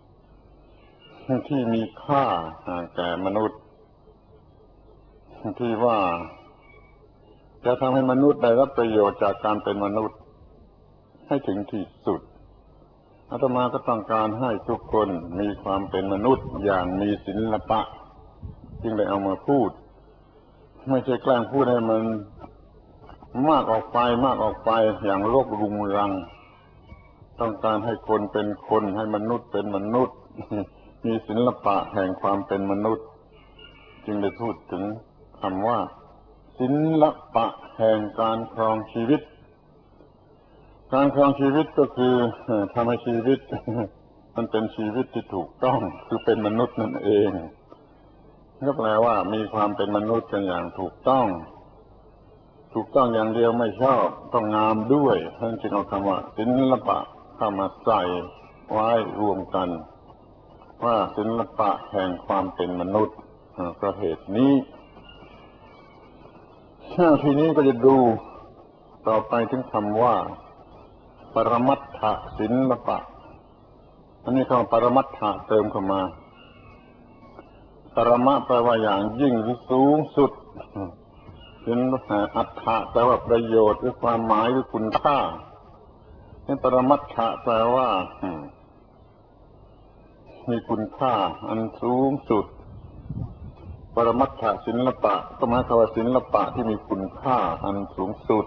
ที่มีค่าแก่มนุษย์ที่ว่าจะทำให้มนุษย์ได้รับประโยชน์จากการเป็นมนุษย์ให้ถึงที่สุดอาตมาก็ต้องการให้ทุกคนมีความเป็นมนุษย์อย่างมีศิลปะจึงได้เอามาพูดไม่ใช่แกล้งพูดให้มันมากออกไปมากออกไปอย่างโลกรุงรังต้องการให้คนเป็นคนให้มนุษย์เป็นมนุษย์มีศิลปะแห่งความเป็นมนุษย์จึงได้พูดถึงคำว่าศิลปะแห่งการครองชีวิตการครองชีวิตก็คือทำให้ชีวิตมันเป็นชีวิตที่ถูกต้องคือเป็นมนุษย์นั่นเองก็แปลว่ามีความเป็นมนุษย์กันอย่างถูกต้องถูกต้องอย่างเดียวไม่ชอบต้องงามด้วยท่านจึงเอาคำว่าศิลปะเข้ามาใส่ไว้รวมกันว่าศิลปะแห่งความเป็นมนุษย์ประเภทนี้ทีนี้ก็จะดูต่อไปถึงคำว่าปรมัตถศิลปะอันนี้คำปรมัตถะเติมเข้ามาปรมะแปลว่าอย่างยิ่งหรือสูงสุดศิลปะอัตถะแปลว่าประโยชน์หรือความหมายหรือคุณค่านี่ปรมัตถะแปลว่ามีคุณค่าอันสูงสุดปรมัตถศิลปะก็หมายความว่าศิลปะที่มีคุณค่าอันสูงสุด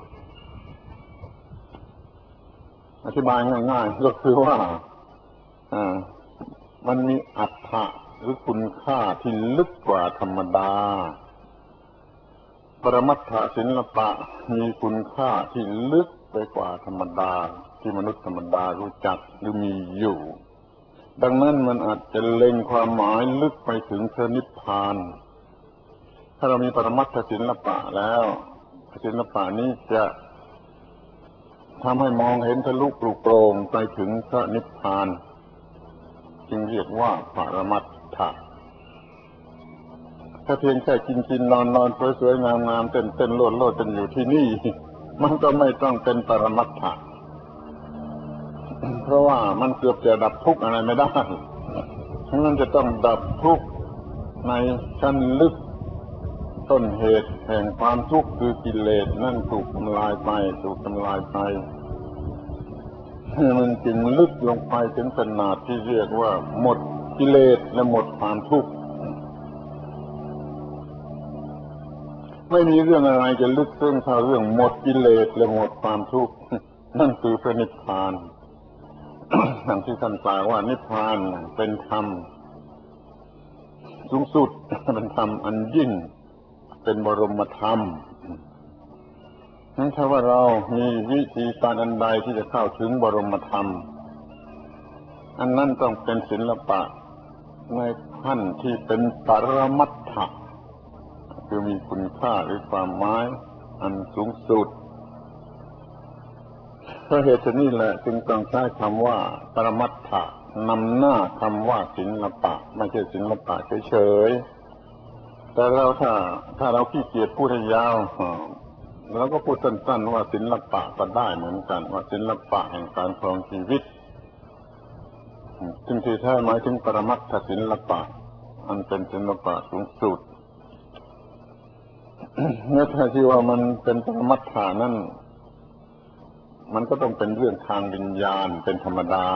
อธิบายง่ายๆก็คือว่าอ่ามันมีอัตถะหรือคุณค่าที่ลึกกว่าธรรมดาปรมัตถศิลปะมีคุณค่าที่ลึกไปกว่าธรรมดาที่มนุษย์ธรรมดารู้จักหรือมีอยู่ดังนั้นมันอาจจะเล็งความหมายลึกไปถึงพระนิพพานถ้าเรามีปรมัตถศิลปะแล้วศิลปะนี้จะทำให้มองเห็นทะลุปลุกโปร่งไปถึงพระนิพพานจึงเรียกว่าปรมัตถะถ้าเพียงแค่กินกินนอนนอนสวยๆงามๆเต้นเต้นโลดโลดกันอยู่ที่นี่มันก็ไม่ต้องเป็นปรมัตถะเพราะว่ามันเกือบจะดับทุกข์อะไรไม่ได้มันจะต้องดับทุกข์ในชั้นลึกต้นเหตุแห่งความทุกข์คือกิเลสนั่นถูกทำลายไปถูกทำลายไปมันจึงลึกลงไปถึงขนาดที่เรียกว่าหมดกิเลสและหมดความทุกข์ไม่มีเรื่องอะไรจะลึกซึ้งเท่าเรื่องหมดกิเลสและหมดความทุกข์นั่นคือพระนิพพาน อย่างที่ท่านกล่าวว่านิพพานเป็นธรรมสูงสุดเป็นธรรมอันยิ่งเป็นบรมธรรมนั้นถ้าว่าเรามีวิธีการอันใดที่จะเข้าถึงบรมธรรมอันนั้นต้องเป็นศิลปะในขั้นที่เป็นปรมัตถะคือมีคุณค่าหรือความหมายอันสูงสุดเพราะเหตุนี้แหละจึงต้องใช้คำว่าปรมัตถะนำหน้าคำว่าศิลปะไม่ใช่ศิลปะเฉยๆแต่เราถ้าถ้าเราขี้เกียจพูดให้ยาวเราก็พูดสั้นๆว่าศิลปะก็ได้เหมือนกันว่าศิลปะแห่งการครองชีวิตซึ่งที่แท้หมายถึงปรมัตถศิลปะอันเป็นศิลปะสูงสุดเมื่อถ้าที่ว่ามันเป็นปรมัตถานั้นมันก็ต้องเป็นเรื่องทางวิญญาณเป็นธรรมดา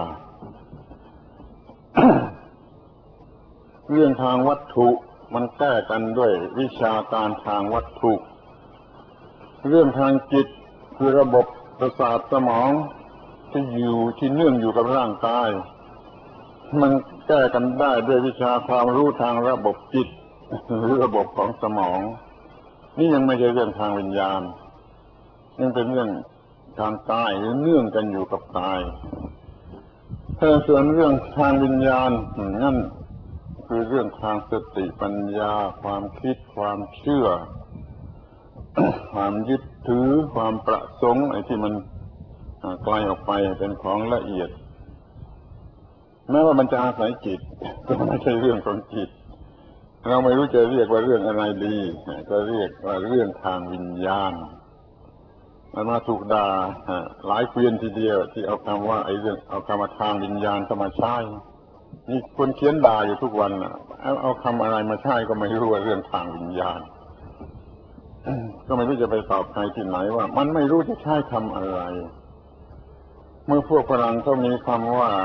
เรื่องทางวัตถุมันแก้กันด้วยวิชาการทางวัตถุเรื่องทางจิตคือระบบประสาทสมองที่อยู่ที่เนื่องอยู่กับร่างกายมันแก้กันได้ด้วยวิชาความรู้ทางระบบจิตหรือระบบของสมองนี่ยังไม่ใช่เรื่องทางวิญญาณยังเป็นเรื่องทางกายหรือเนื่องกันอยู่กับกายถ้าส่วนเรื่องทางวิญญาณนั่นคือเรื่องทางสติปัญญาความคิดความเชื่อ ความยึดถือความประสงค์ไอ้ที่มันไกลออกไปเป็นของละเอียดแม้ว่ามันจะอาศัยจิตก็ไม่ใช่เรื่องของจิตเราไม่รู้จะเรียกว่าเรื่องอะไรดีก็เรียกว่าเรื่องทางวิญญาณมันมาถูกด่าหลายเกวียนทีเดียวที่เอาคำว่าไอ้เรื่องเอาคำว่าทางวิญญาณเข้ามาใช้นี่คนเขียนด่าอยู่ทุกวันน่ะเอาเอาคำอะไรมาใช้ก็ไม่รู้ว่าเรื่องทางวิญญาณก็ไม่รู้จะไปตอบใครที่ไหนว่ามันไม่รู้จะใช้คำอะไรเมื่อพวกฝรั่งเขามีคำว่า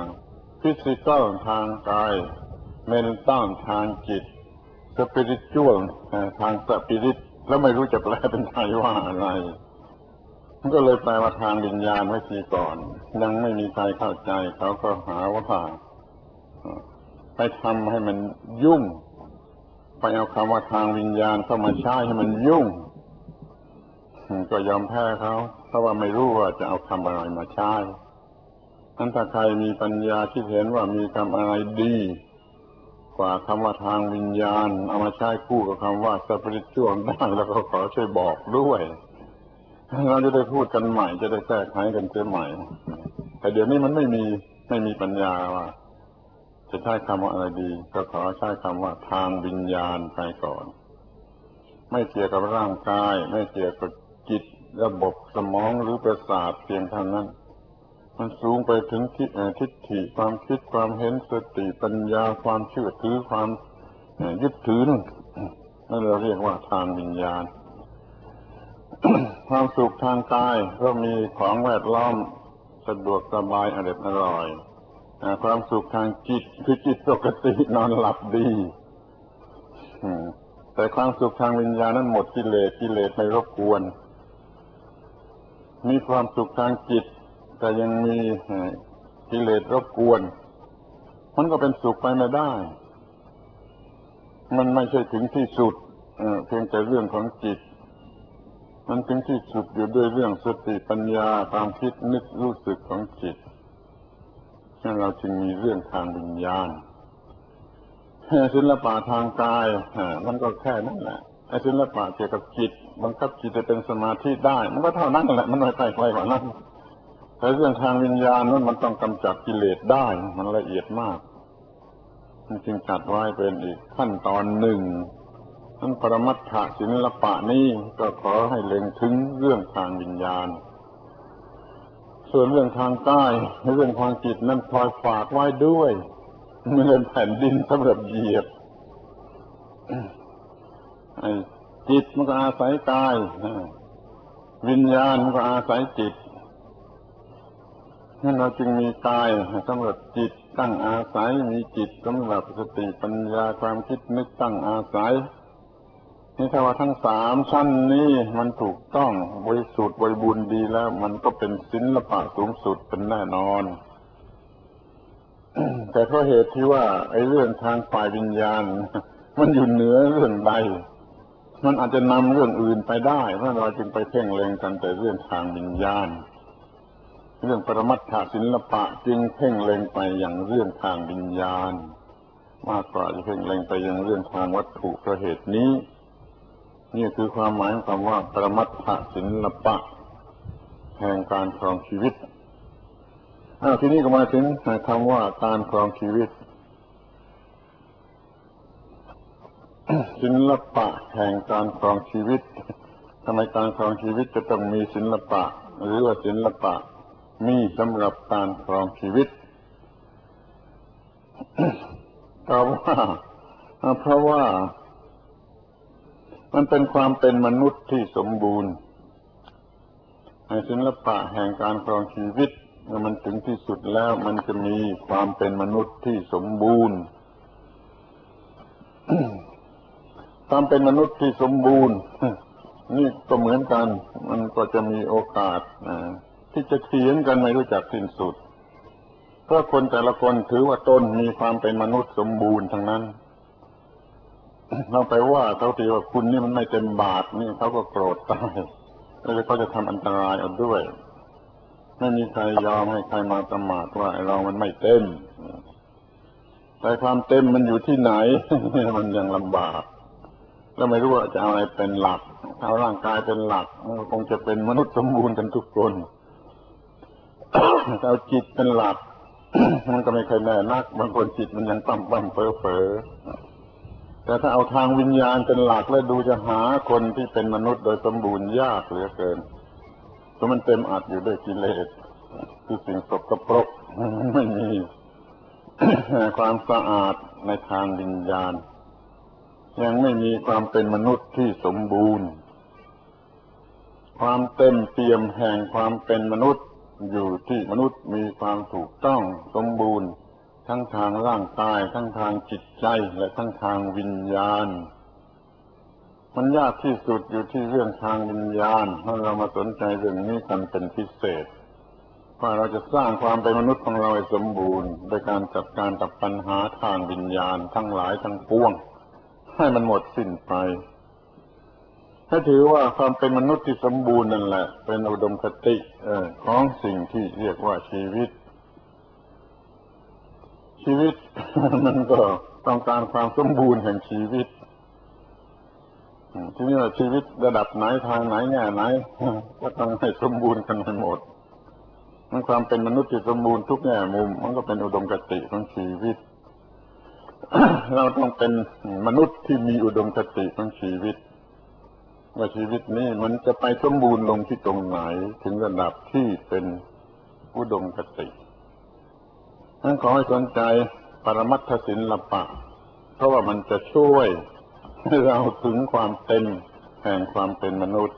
physical ทางกาย mental ทางจิต spiritual ทางสปิริตแล้วไม่รู้จะแปลเป็นไทยว่าอะไรมันก็เลยแปลว่าทางวิญญาณไว้ทีก่อนยังไม่มีใครเข้าใจเขาก็หาว่าไปทำให้มันยุ่งไปเอาคำว่าทางวิญญาณเข้ามาใช้ให้มันยุ่งก็ยอมแพ้เขาเพราะว่าไม่รู้ว่าจะเอาคำอะไรมาใช้นั้นถ้าใครมีปัญญาคิดเห็นว่ามีคำอะไรดีกว่าคำว่าทางวิญญาณเอามาใช้คู่กับคำว่าสปิริตชั่วได้แล้วก็ขอช่วยบอกด้วยเราจะได้พูดกันใหม่จะได้แก้ไขกันเสียใหม่แต่เดี๋ยวนี้มันไม่มีไม่มีปัญญาว่าจะใช้คำว่าอะไรดีก็ขอใช้คำว่าทางวิญญาณไปก่อนไม่เกี่ยวกับร่างกายไม่เกี่ยวกับจิตระบบสมองหรือประสาทเพียงเท่านั้นมันสูงไปถึงทิฏฐิความคิดความเห็นสติปัญญาความเชื่อถือความยึดถือนั่นนั่นเราเรียกว่าทางวิญญาณ ความสุขทางกายก็มีของแวดล้อมสะดวกสบายอร่อยอร่อยความสุขทางจิตคือจิตปกตินอนหลับดีแต่ความสุขทางวิญญาณนั้นหมดกิเลสกิเลสไม่รบกวนมีความสุขทางจิตแต่ยังมีกิเลสรบกวนมันก็เป็นสุขไปไม่ได้มันไม่ใช่ถึงที่สุดเพียงแต่เรื่องของจิตมันถึงที่สุดอยู่ด้วยเรื่องสติปัญญาความคิดนึกรู้สึกของจิตฉะนั้นเราจึงมีเรื่องทางวิญญาณศิลปะทางกายมันก็แค่นั้นแหละไอ้ศิลปะเกี่ยวกับจิตบังคับจิตให้เป็นสมาธิได้มันก็เท่านั้นแหละมันไม่ไกลกว่านั้นแต่เรื่องทางวิญญาณนั้นมันต้องกำจัดกิเลสได้มันละเอียดมากมันจึงจัดไว้เป็นอีกขั้นตอนหนึ่งทั้งปรมัตถศิลปะนี้ก็ขอให้เล็งถึงเรื่องทางวิญญาณส่วนเรื่องทางกายเรื่องทางจิตนั้นคอยฝากไว้ด้วยเหมือนแผ่นดินสำหรับเหยียบไอ้จิตมันก็อาศัยกายวิญญาณมันก็อาศัยจิตนั่นเราจึงมีกายสำหรับจิตตั้งอาศัยมีจิตสำหรับสติปัญญาความคิดนึกตั้งอาศัยนี่ถ้าว่าทั้งสามชั้นนี้มันถูกต้องบริสุทธิ์บริบูรณ์ดีแล้วมันก็เป็นศิลปะสูงสุดเป็นแน่นอน แต่เพราะเหตุที่ว่าไอ้เรื่องทางฝ่ายวิญญาณมันอยู่เหนือเรื่องใดมันอาจจะนำเรื่องอื่นไปได้เพราะเราจึงไปเพ่งเล็งกันแต่เรื่องทางวิญญาณเรื่องปรมัตถศิลปะจึงเพ่งเล็งไปอย่างเรื่องทางวิญญาณมากกว่าจะเพ่งเล็งไปอย่างเรื่องทางวัตถุเพราะเหตุนี้นี่คือความหมายของคำว่าปรมัตถศิลปะแห่งการครองชีวิตอ้าวทีนี้ก็มาถึงคำว่าการครองชีวิต ศิลปะแห่งการครองชีวิตทำไมการครองชีวิตจะต้องมีศิลปะหรือว่าศิลปะมีสำหรับการครองชีวิต เพราะว่าเพราะว่ามันเป็นความเป็นมนุษย์ที่สมบูรณ์ศิลปะแห่งการครองชีวิตเมื่อมันถึงที่สุดแล้วมันจะมีความเป็นมนุษย์ที่สมบูรณ์ ความเป็นมนุษย์ที่สมบูรณ์นี่ก็เหมือนกันมันก็จะมีโอกาสที่จะเถียงกันไม่รู้จักสิ้นสุดเพราะคนแต่ละคนถือว่าตนมีความเป็นมนุษย์สมบูรณ์ทั้งนั้นเราไปว่าเขาทีว่าคุณนี่มันไม่เต็มบาทนี่เขาก็โกรธตายแล้วเขาจะทำอันตรายเอาด้วยไม่มีใครยอมให้ใครมาประมาทว่าเรามันไม่เต็มแต่ความเต็มมันอยู่ที่ไหน มันยังลำบากแล้วไม่รู้ว่าจะเอาอะไรเป็นหลักเอาร่างกายเป็นหลักมันคงจะเป็นมนุษย์สมบูรณ์กันทุกคน เอาจิตเป็นหลัก มันก็ไม่เคยแน่นักบางคนจิตมันยังตั้มตั้มเฟ้อเฟ้อแต่ถ้าเอาทางวิญญาณเป็นหลักแล้วดูจะหาคนที่เป็นมนุษย์โดยสมบูรณ์ยากเหลือเกินเพราะมันเต็มอัดอยู่ด้วยกิเลสคือสิ่งสกปรกไม่มี ความสะอาดในทางวิญญาณยังไม่มีความเป็นมนุษย์ที่สมบูรณ์ความเต็มเปี่ยมแห่งความเป็นมนุษย์อยู่ที่มนุษย์มีความถูกต้องสมบูรณ์ทั้งทางร่างกายทั้งทางจิตใจและทั้งทางวิญญาณมันยากที่สุดอยู่ที่เรื่องทางวิญญาณถ้าเรามาสนใจเรื่องนี้กันเป็นพิเศษว่าเราจะสร้างความเป็นมนุษย์ของเราให้สมบูรณ์โดยการจัดการกับปัญหาทางวิญญาณทั้งหลายทั้งปวงให้มันหมดสิ้นไปถ้าถือว่าความเป็นมนุษย์ที่สมบูรณ์นั่นแหละเป็นอุดมคติของสิ่งที่เรียกว่าชีวิตชีวิต มันก็ต้องการความสมบูรณ์แห่งชีวิตทีนี้ว่าชีวิตระดับไหนทางไหนแง่ไหน ก็ต้องให้สมบูรณ์กันให้หมดมันความเป็นมนุษย์ที่สมบูรณ์ทุกแง่มุมมันก็เป็นอุดมคติของชีวิต เราต้องเป็นมนุษย์ที่มีอุดมคติของชีวิตว่าชีวิตนี้มันจะไปสมบูรณ์ลงที่ตรงไหนถึงระดับที่เป็นอุดมคตินั้นขอให้สนใจปรมัตถศิลปะเพราะว่ามันจะช่วยให้เราถึงความเป็นแห่งความเป็นมนุษย์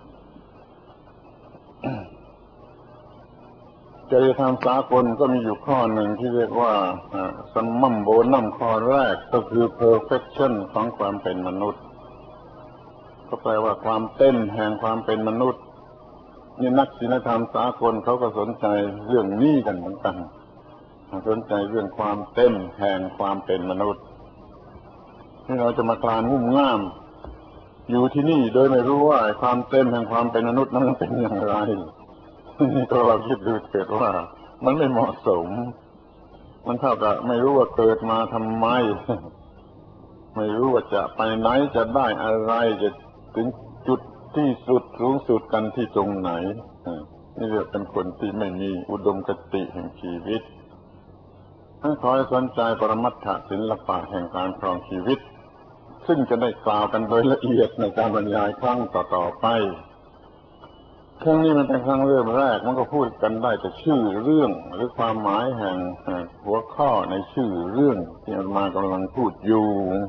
จริยธรรมสากลก็มีอยู่ข้อหนึ่งที่เรียกว่าซัมมัมโบนัมข้อแรกก็คือ perfection ของความเป็นมนุษย์ก็แปลว่าความเต็มแห่งความเป็นมนุษย์นี่นักศิลธรรมสากลเขาก็สนใจเรื่องนี้กันเหมือนกันสนใจเรื่องความเต็มแห่งความเป็นมนุษย์ที่เราจะมาคลานงุ่มง่ามอยู่ที่นี่โดยไม่รู้ว่าความเต็มแห่งความเป็นมนุษย์นั้นเป็นอย่างไรนี่ก็เราคิดดูเถิดว่ามันไม่เหมาะสมมันเท่ากับไม่รู้ว่าเกิดมาทำไมไม่รู้ว่าจะไปไหนจะได้อะไรจะถึงจุดที่สุดสูงสุดกันที่ตรงไหนนี่เรียกเป็นคนที่ไม่มีอุดมคติแห่งชีวิตท่านขอให้สนใจปรมัตถศิลปะแห่งการครองชีวิตซึ่งจะได้กล่าวกันโดยละเอียดในการบรรยายครั้งต่อๆไปครั้งนี้มันเป็นครั้งเริ่มแรกมันก็พูดกันได้แต่ชื่อเรื่องหรือความหมายแห่งหัวข้อในชื่อเรื่องที่อาตมากำลังพูดอยู่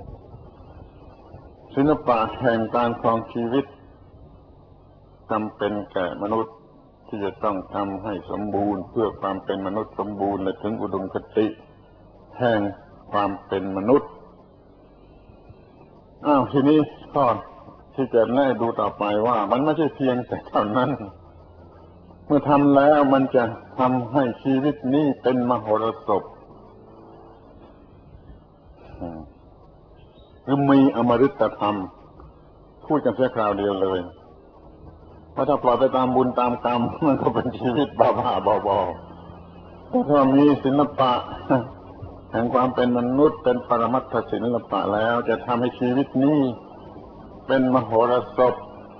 ศิลปะแห่งการครองชีวิตจำเป็นแก่มนุษย์ที่จะต้องทำให้สมบูรณ์เพื่อความเป็นมนุษย์สมบูรณ์และถึงอุดมคติแห่งความเป็นมนุษย์อ้าวทีนี้ข้อที่จะแน่ดูต่อไปว่ามันไม่ใช่เพียงแต่เท่านั้นเมื่อทำแล้วมันจะทำให้ชีวิตนี้เป็นมโหรสพหรือมีอมฤตธรรมพูดกันเสียคราวเดียวเลยเพราะถ้าปล่อยไปตามบุญตามกรรมมันก็เป็นชีวิตบ้าๆบอๆแต่ถ้ามีศิลปะแห่งความเป็นมนุษย์เป็นปรมัตถศิลปะแล้วจะทำให้ชีวิตนี้เป็นมโหรสพ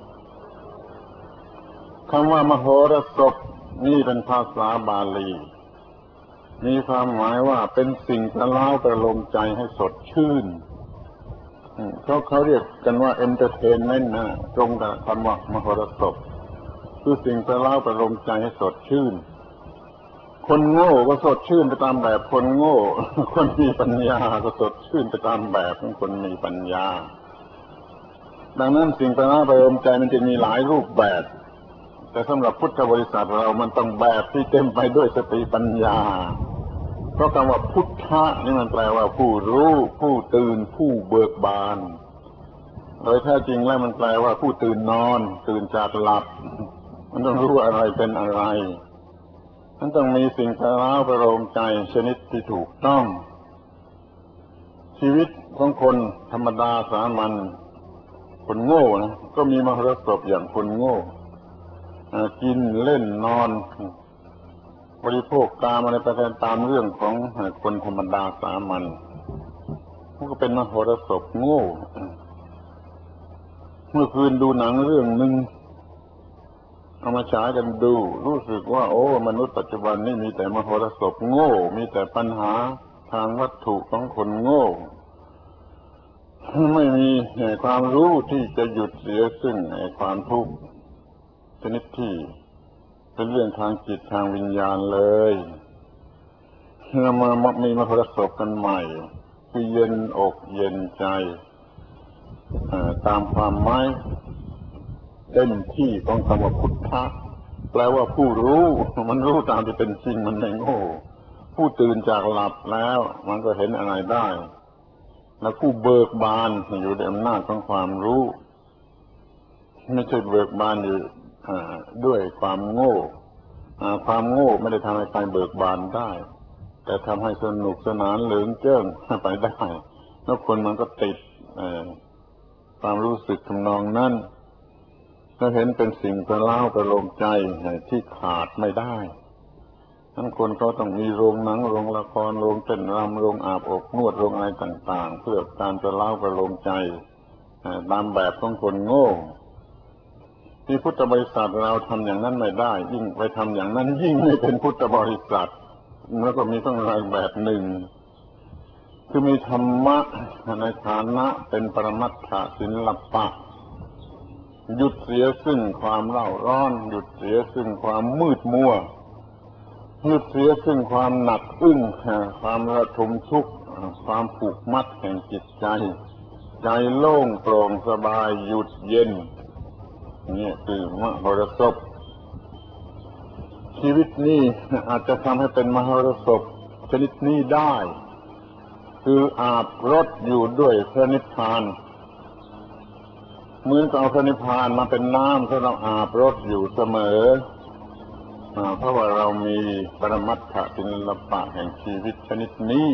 คำว่ามโหรสพนี่เป็นภาษาบาลีมีความหมายว่าเป็นสิ่งประเล้าประโลมใจให้สดชื่นเขาเขาเรียกกันว่า entertainment นะตรงกับคำว่ามโหรสพคือสิ่งประเล้าประโลมใจให้สดชื่นคนโง่ก็สดชื่นไปตามแบบคนโง่คนมีปัญญาก็สดชื่นไปตามแบบของคนมีปัญญาดังนั้นสิ่งประเล้าประโลมใจมันจะมีหลายรูปแบบแต่สำหรับพุทธบริษัทเรามันต้องแบบที่เต็มไปด้วยสติปัญญาเพราะคำว่าพุทธะนี่มันแปลว่าผู้รู้ผู้ตื่นผู้เบิกบานโดยแท้จริงแล้วมันแปลว่าผู้ตื่นนอนตื่นจากหลับมันต้องรู้อะไรเป็นอะไรมันต้องมีสิ่งประเล้าประโลมใจชนิดที่ถูกต้องชีวิตของคนธรรมดาสามัญคนโง่นะก็มีมโหรสพอย่างคนโง่กินเล่นนอนบริโภคกามอะไรไปตามเรื่องของคนธรรมดาสามัญมันก็เป็นมโหรสพโง่เมื่อคืนดูหนังเรื่องหนึ่งเอามาฉายกันดูรู้สึกว่าโอ้มนุษย์ปัจจุบันนี่มีแต่มโหรสพโง่มีแต่ปัญหาทางวัตถุของคนโง่ไม่มีความรู้ที่จะหยุดเสียซึ่งความทุกข์ชนิดที่เป็นเรื่องทางจิตทางวิญญาณเลยเรามามีมโหรสพกันใหม่คือเย็นอกเย็นใจตามความหมายเต็มที่ของคำว่าพุทธะแปลว่าผู้รู้มันรู้ตามที่เป็นจริงมันไม่โง่ผู้ตื่นจากหลับแล้วมันก็เห็นอะไรได้แล้วผู้เบิกบานอยู่ในอำนาจของความรู้ไม่ใช่เบิกบานอยู่ด้วยความโง่ความโง่ไม่ได้ทำให้ใครเบิกบานได้แต่ทำให้สนุกสนานเหลืองเจิ้งไปได้แล้วคนมันก็ติดความรู้สึกทำนองนั้นก็เห็นเป็นสิ่งประเล้าประโลมใจที่ขาดไม่ได้ทั้งคนเขาต้องมีโรงหนังโรงละครโรงเต้นรำโรงอาบอบนวดโรงอะไรต่างๆเพื่อการประเล้าประโลมใจตามแบบของคนโง่ที่พุทธบริษัทเราทำอย่างนั้นไม่ได้ยิ่งไปทำอย่างนั้นยิ่งไม่เป็นพุทธบริษัทแล้วก็มีต้องรายแบบหนึ่งคือมีธรรมะในฐานะเป็นปรมัตถศิลปะหยุดเสียซึ่งความเร่าร้อนหยุดเสียซึ่งความมืดมัวหยุดเสียซึ่งความหนักอึ้งความระทมทุกข์ความผูกมัดแห่งจิตใจใจโล่งโปร่งสบายหยุดเย็นนี่คือมโหรสพชีวิตนี้อาจจะทำให้เป็นมโหรสพชนิดนี้ได้คืออาบรถอยู่ด้วยพระนิพพานเหมือนกับเอาพระนิพพานมาเป็นน้ำที่เราอาบรถอยู่เสมอเพราะว่าเรามีปรมัตถศิลปะแห่งชีวิตชนิดนี้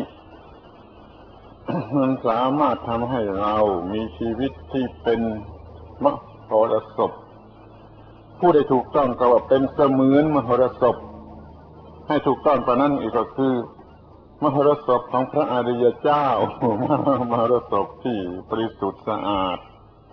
มันสามารถทำให้เรามีชีวิตที่เป็นมโหรสพผู้ได้ถูกต้องก็ว่าเป็นเสมือนมโหรสพให้ถูกต้องกว่านั้นอีกก็คือมโหรสพของพระอริยเจ้ามโหรสพที่บริสุทธิ์สะอาด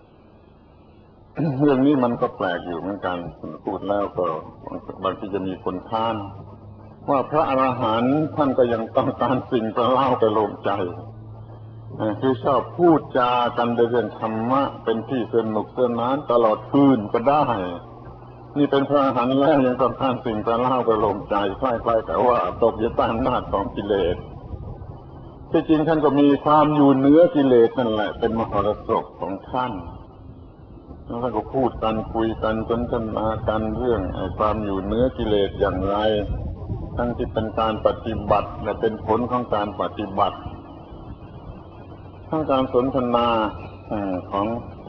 เรื่องนี้มันก็แปลกอยู่เหมือนกันพูดแล้วก็บางทีจะมีคนค้านว่าพระอรหันต์ท่านก็ยังต้องการสิ่งประเล้าประโลมใจคือชอบพูดจากันในเรื่องธรรมะเป็นที่สนุกสนานตลอดคืนก็ได้นี่เป็นพระอรหันต์แล้วยังต้องการสิ่งประเล้าประโลมใจคล้ายๆกับว่าตกอยู่ใต้อำนาจของกิเลสที่จริงท่านก็มีความอยู่เหนือกิเลสนั่นแหละเป็นมโหรสพของท่านแล้วท่านก็พูดกันคุยกันสนทนากันเรื่องความอยู่เหนือกิเลสอย่างไรทั้งที่เป็นการปฏิบัติและเป็นผลของการปฏิบัติทั้งการสนทนาของ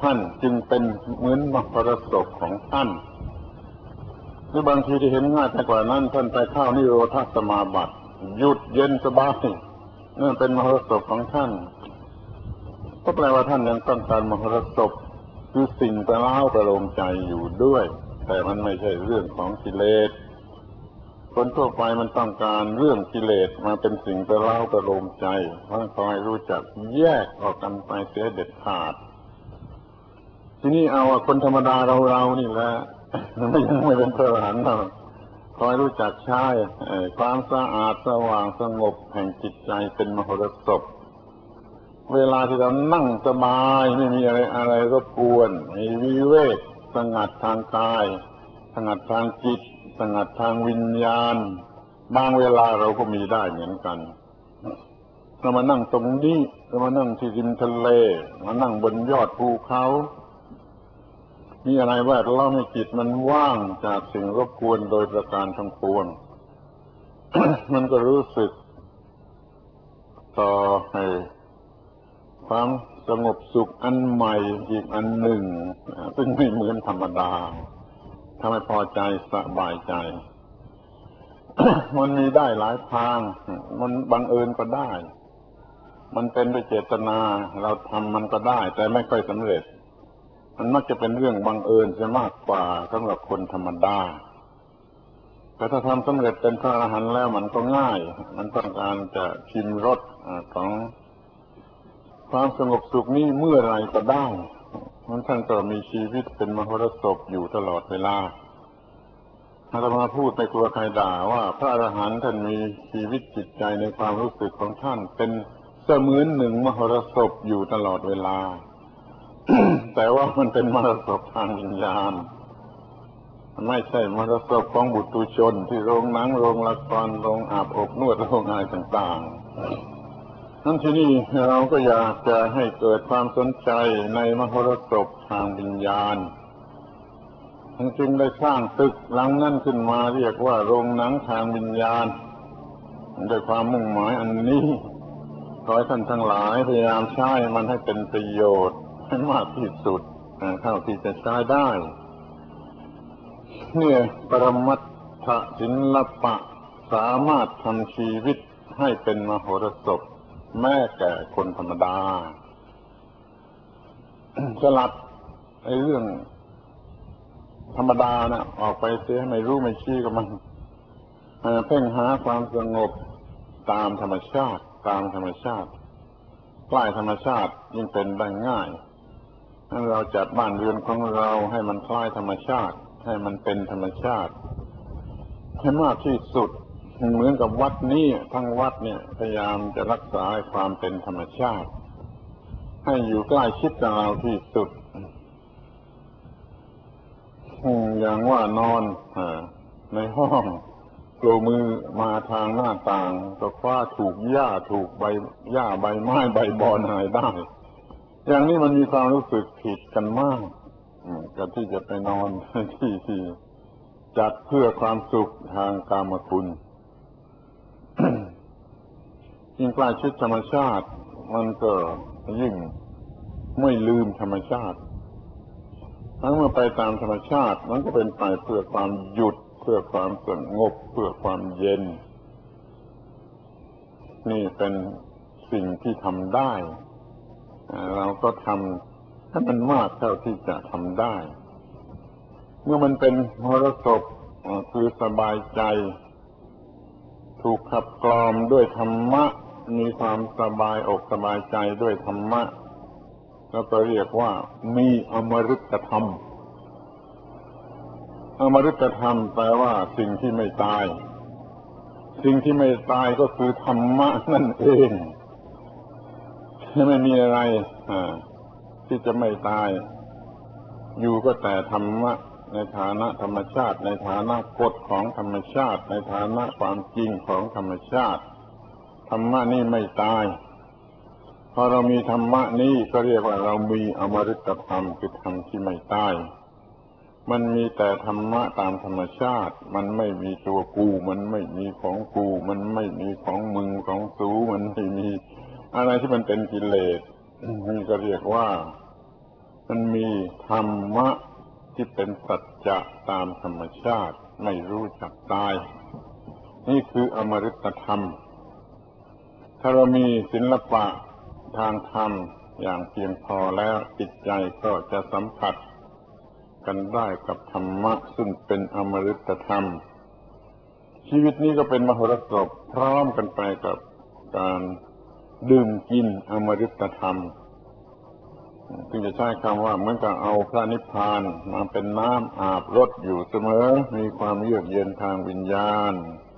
ท่านจึงเป็นเหมือนมหรสพของท่านหรือบางทีที่เห็นง่ายแต่กว่านั้นท่านไปเข้านิโรธสมาบัติหยุดเย็นสบายนั่นเป็นมหรสพของท่านก็แปลว่าท่านยังต้องการมหรสพคือสิ่งประเล้าประโลมใจอยู่ด้วยแต่มันไม่ใช่เรื่องของกิเลสคนทั่วไปมันต้องการเรื่องกิเลสมาเป็นสิ่งประเล้าประโลมใจต้องคอยรู้จักแยกออกกันไปเสียเด็ดขาดทีนี้เอาคนธรรมดาเราเรานี่แหละไม่ยังไม่เป็นพระอรหันต์เราคอยรู้จักใช้ความสะอาดสว่างสงบแห่งจิตใจเป็นมหรสพเวลาที่เรานั่งสบายไม่มีอะไรอะไรรบกวนมีวิเวกสงัดทางกายสงัดทางจิตสงัดทางวิญญาณบางเวลาเราก็มีได้เหมือนกันเรามานั่งตรงนี้เรามานั่งที่ริมทะเลมานั่งบนยอดภูเขามีอะไรแวดล้อมให้จิตมันว่างจากสิ่งรบกวนโดยประการทั้งปวง มันก็รู้สึกต่อให้ความสงบสุขอันใหม่อีกอันหนึ่งซึ่งไม่เหมือนธรรมดาทำให้พอใจสบายใจ มันมีได้หลายทางมันบังเอิญก็ได้มันเป็นด้วยเจตนาเราทำมันก็ได้แต่ไม่ค่อยสำเร็จมันมักจะเป็นเรื่องบังเอิญจะมากกว่าสำหรับคนธรรมดาแต่ถ้าทำสำเร็จเป็นพระอรหันต์แล้วมันก็ง่ายมันต้องการจะชิมรสของความสงบสุขนี้เมื่อไรก็ได้มันท่านก็มีชีวิตเป็นมหรสพอยู่ตลอดเวลาอาตมาพูดไม่กลัวใครด่าว่าพระอรหันต์ท่านมีชีวิตจิตใจในความรู้สึกของท่านเป็นเสมือนหนึ่งมหรสพอยู่ตลอดเวลา แต่ว่ามันเป็นมหรสพทางวิญญาณไม่ใช่มรสพของบุตุชนที่โรงหนังโรงละครโรงอาบอบนวดโรงอะไรต่างๆนั่นที่นี่เราก็อยากจะให้เกิดความสนใจในมหรสพทางวิญญาณจึงได้สร้างตึกหลังนั้นขึ้นมาเรียกว่าโรงหนังทางวิญญาณด้วยความมุ่งหมายอันนี้ขอให้ท่านทั้งหลายพยายามใช้มันให้เป็นประโยชน์ให้มากที่สุดเท่าที่จะใช้ได้เนี่ยปรมัตถศิลปะสามารถทำชีวิตให้เป็นมโหรสพแม้แก่คนธรรมดา สลัดไอ้เรื่องธรรมดานะออกไปเสียไม่รู้ไม่ชี้กับมันเพ่งหาความสงบตามธรรมชาติตามธรรมชาติใกล้ธรรมชาติยิ่งเป็นได้ง่ายถ้าเราจัดบ้านเรือนของเราให้มันคล้ายธรรมชาติให้มันเป็นธรรมชาติให้มากที่สุดเหมือนกับวัดนี้ทั้งวัดเนี่ยพยายามจะรักษาความเป็นธรรมชาติให้อยู่ใกล้ชิดกับเราที่สุดอย่างว่านอนในห้องโผล่มือมาทางหน้าต่างก็คว้าถูกหญ้าถูกใบหญ้าใบไม้ใบบอนหายได้อย่างนี้มันมีความรู้สึกผิดกันมากกับที่จะไปนอนที่ที่จัดเพื่อความสุขทางกามคุณ ยิ่งใกล้ชิดธรรมชาติมันก็ยิ่งไม่ลืมธรรมชาติทั้งเมื่อไปตามธรรมชาติมันก็เป็นไปเพื่อความหยุดเพื่อความสงบเพื่อความเย็นนี่เป็นสิ่งที่ทำได้เราก็ทำให้มันมากเท่าที่จะทำได้เมื่อมันเป็นมรสพคือสบายใจถูกขับกล่อมด้วยธรรมะมีความสบายอกสบายใจด้วยธรรมะแล้วก็เรียกว่ามีอมฤตธรรมอมฤตธรรมแปลว่าสิ่งที่ไม่ตายสิ่งที่ไม่ตายก็คือธรรมะนั่นเองไม่มีอะไรที่จะไม่ตายอยู่ก็แต่ธรรมะในฐานะธรรมชาติในฐานะกฎของธรรมชาติในฐานะความจริงของธรรมชาติธรรมะนี่ไม่ตายพอเรามีธรรมะนี้ก็เรียกว่าเรามีอมฤตธรรมคือธรรมที่ไม่ตายมันมีแต่ธรรมะตามธรรมชาติมันไม่มีตัวกูมันไม่มีของกูมันไม่มีของมึงของสูมันไม่มีอะไรที่มันเป็นกิเลสนี่ก็เรียกว่ามันมีธรรมะที่เป็นสัจจะตามธรรมชาติไม่รู้จักตายนี่คืออมฤตธรรมถ้าเรามีศิลปะทางธรรมอย่างเพียงพอแล้วจิตใจก็จะสัมผัสกันได้กับธรรมะซึ่งเป็นอมฤตธรรมชีวิตนี้ก็เป็นมหรสพพร้อมกันไปกับการดื่มกินอมฤตธรรมจึงจะใช้คำว่าเหมือนกับเอาพระนิพพานมาเป็นน้ำอาบรดอยู่เสมอมีความเยือกเย็นทางวิญญาณ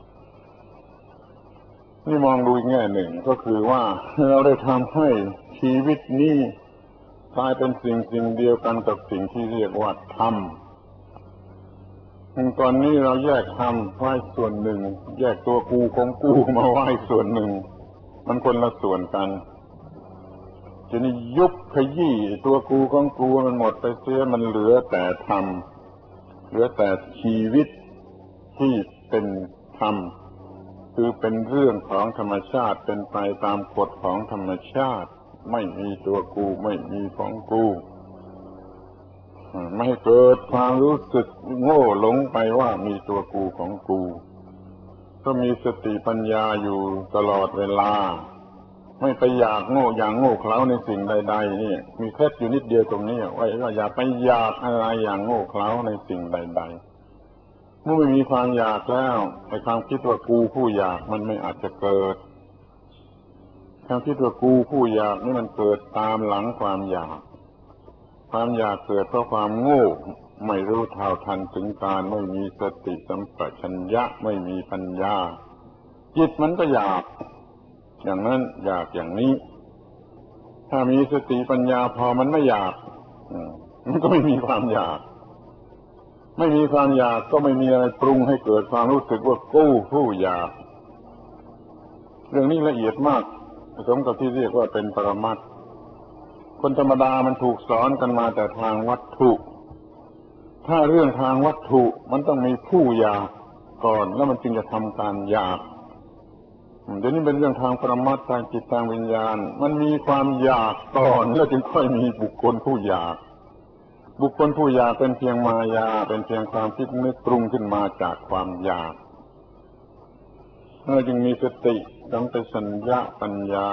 นี่มองดูอีกแง่หนึ่งก็คือว่าเราได้ทำให้ชีวิตนี้กลายเป็นสิ่งสิ่งเดียวกันกับสิ่งที่เรียกว่าธรรมตอนนี้เราแยกธรรมไว้ส่วนหนึ่งแยกตัวกูของกูมาไว้ส่วนหนึ่งมันคนละส่วนกันทีนี้ยุบขยี้ตัวกูของกูมันหมดไปเสียมันเหลือแต่ธรรมเหลือแต่ชีวิตที่เป็นธรรมคือเป็นเรื่องของธรรมชาติเป็นไปตามกฎของธรรมชาติไม่มีตัวกูไม่มีของกูไม่ให้เกิดความรู้สึกโง่หลงไปว่ามีตัวกูของกูก็มีสติปัญญาอยู่ตลอดเวลาไม่ไปอยากโง่อย่างโง่เขลาในสิ่งใดๆนี่มีเคล็ดอยู่นิดเดียวตรงนี้ว่าอย่าไปอยากอะไรอย่างโง่เขลาในสิ่งใดๆเมื่อไม่มีความอยากแล้วไอ้ความคิดว่ากูผู้อยากมันไม่อาจจะเกิดความคิดว่ากูผู้อยากนี่มันเกิดตามหลังความอยากความอยากเกิดเพราะความโง่ไม่รู้เท่าทันถึงการไม่มีสติสัมปชัญญะไม่มีปัญญาจิตมันก็อยากอย่างนั้นอยากอย่างนี้ถ้ามีสติปัญญาพอมันไม่อยากมันก็ไม่มีความอยากไม่มีความอยากก็ไม่มีอะไรปรุงให้เกิดความรู้สึกว่ากูผู้อยากเรื่องนี้ละเอียดมากสมกับที่เรียกว่าเป็นปรมัตถ์คนธรรมดามันถูกสอนกันมาแต่ทางวัตถุถ้าเรื่องทางวัตถุมันต้องมีผู้อยากก่อนแล้วมันจึงจะทำการอยากเดี๋ยวนี้เป็นเรื่องทางปรมัตถ์ทางจิตทางวิญญาณมันมีความอยากก่อนแล้วจึงค่อยมีบุคคลผู้อยากบุคคลผู้อยากเป็นเพียงมายาเป็นเพียงความคิดนึกปรุงขึ้นมาจากความอยากเราจึงมีสติสัมปชัญญะปัญญา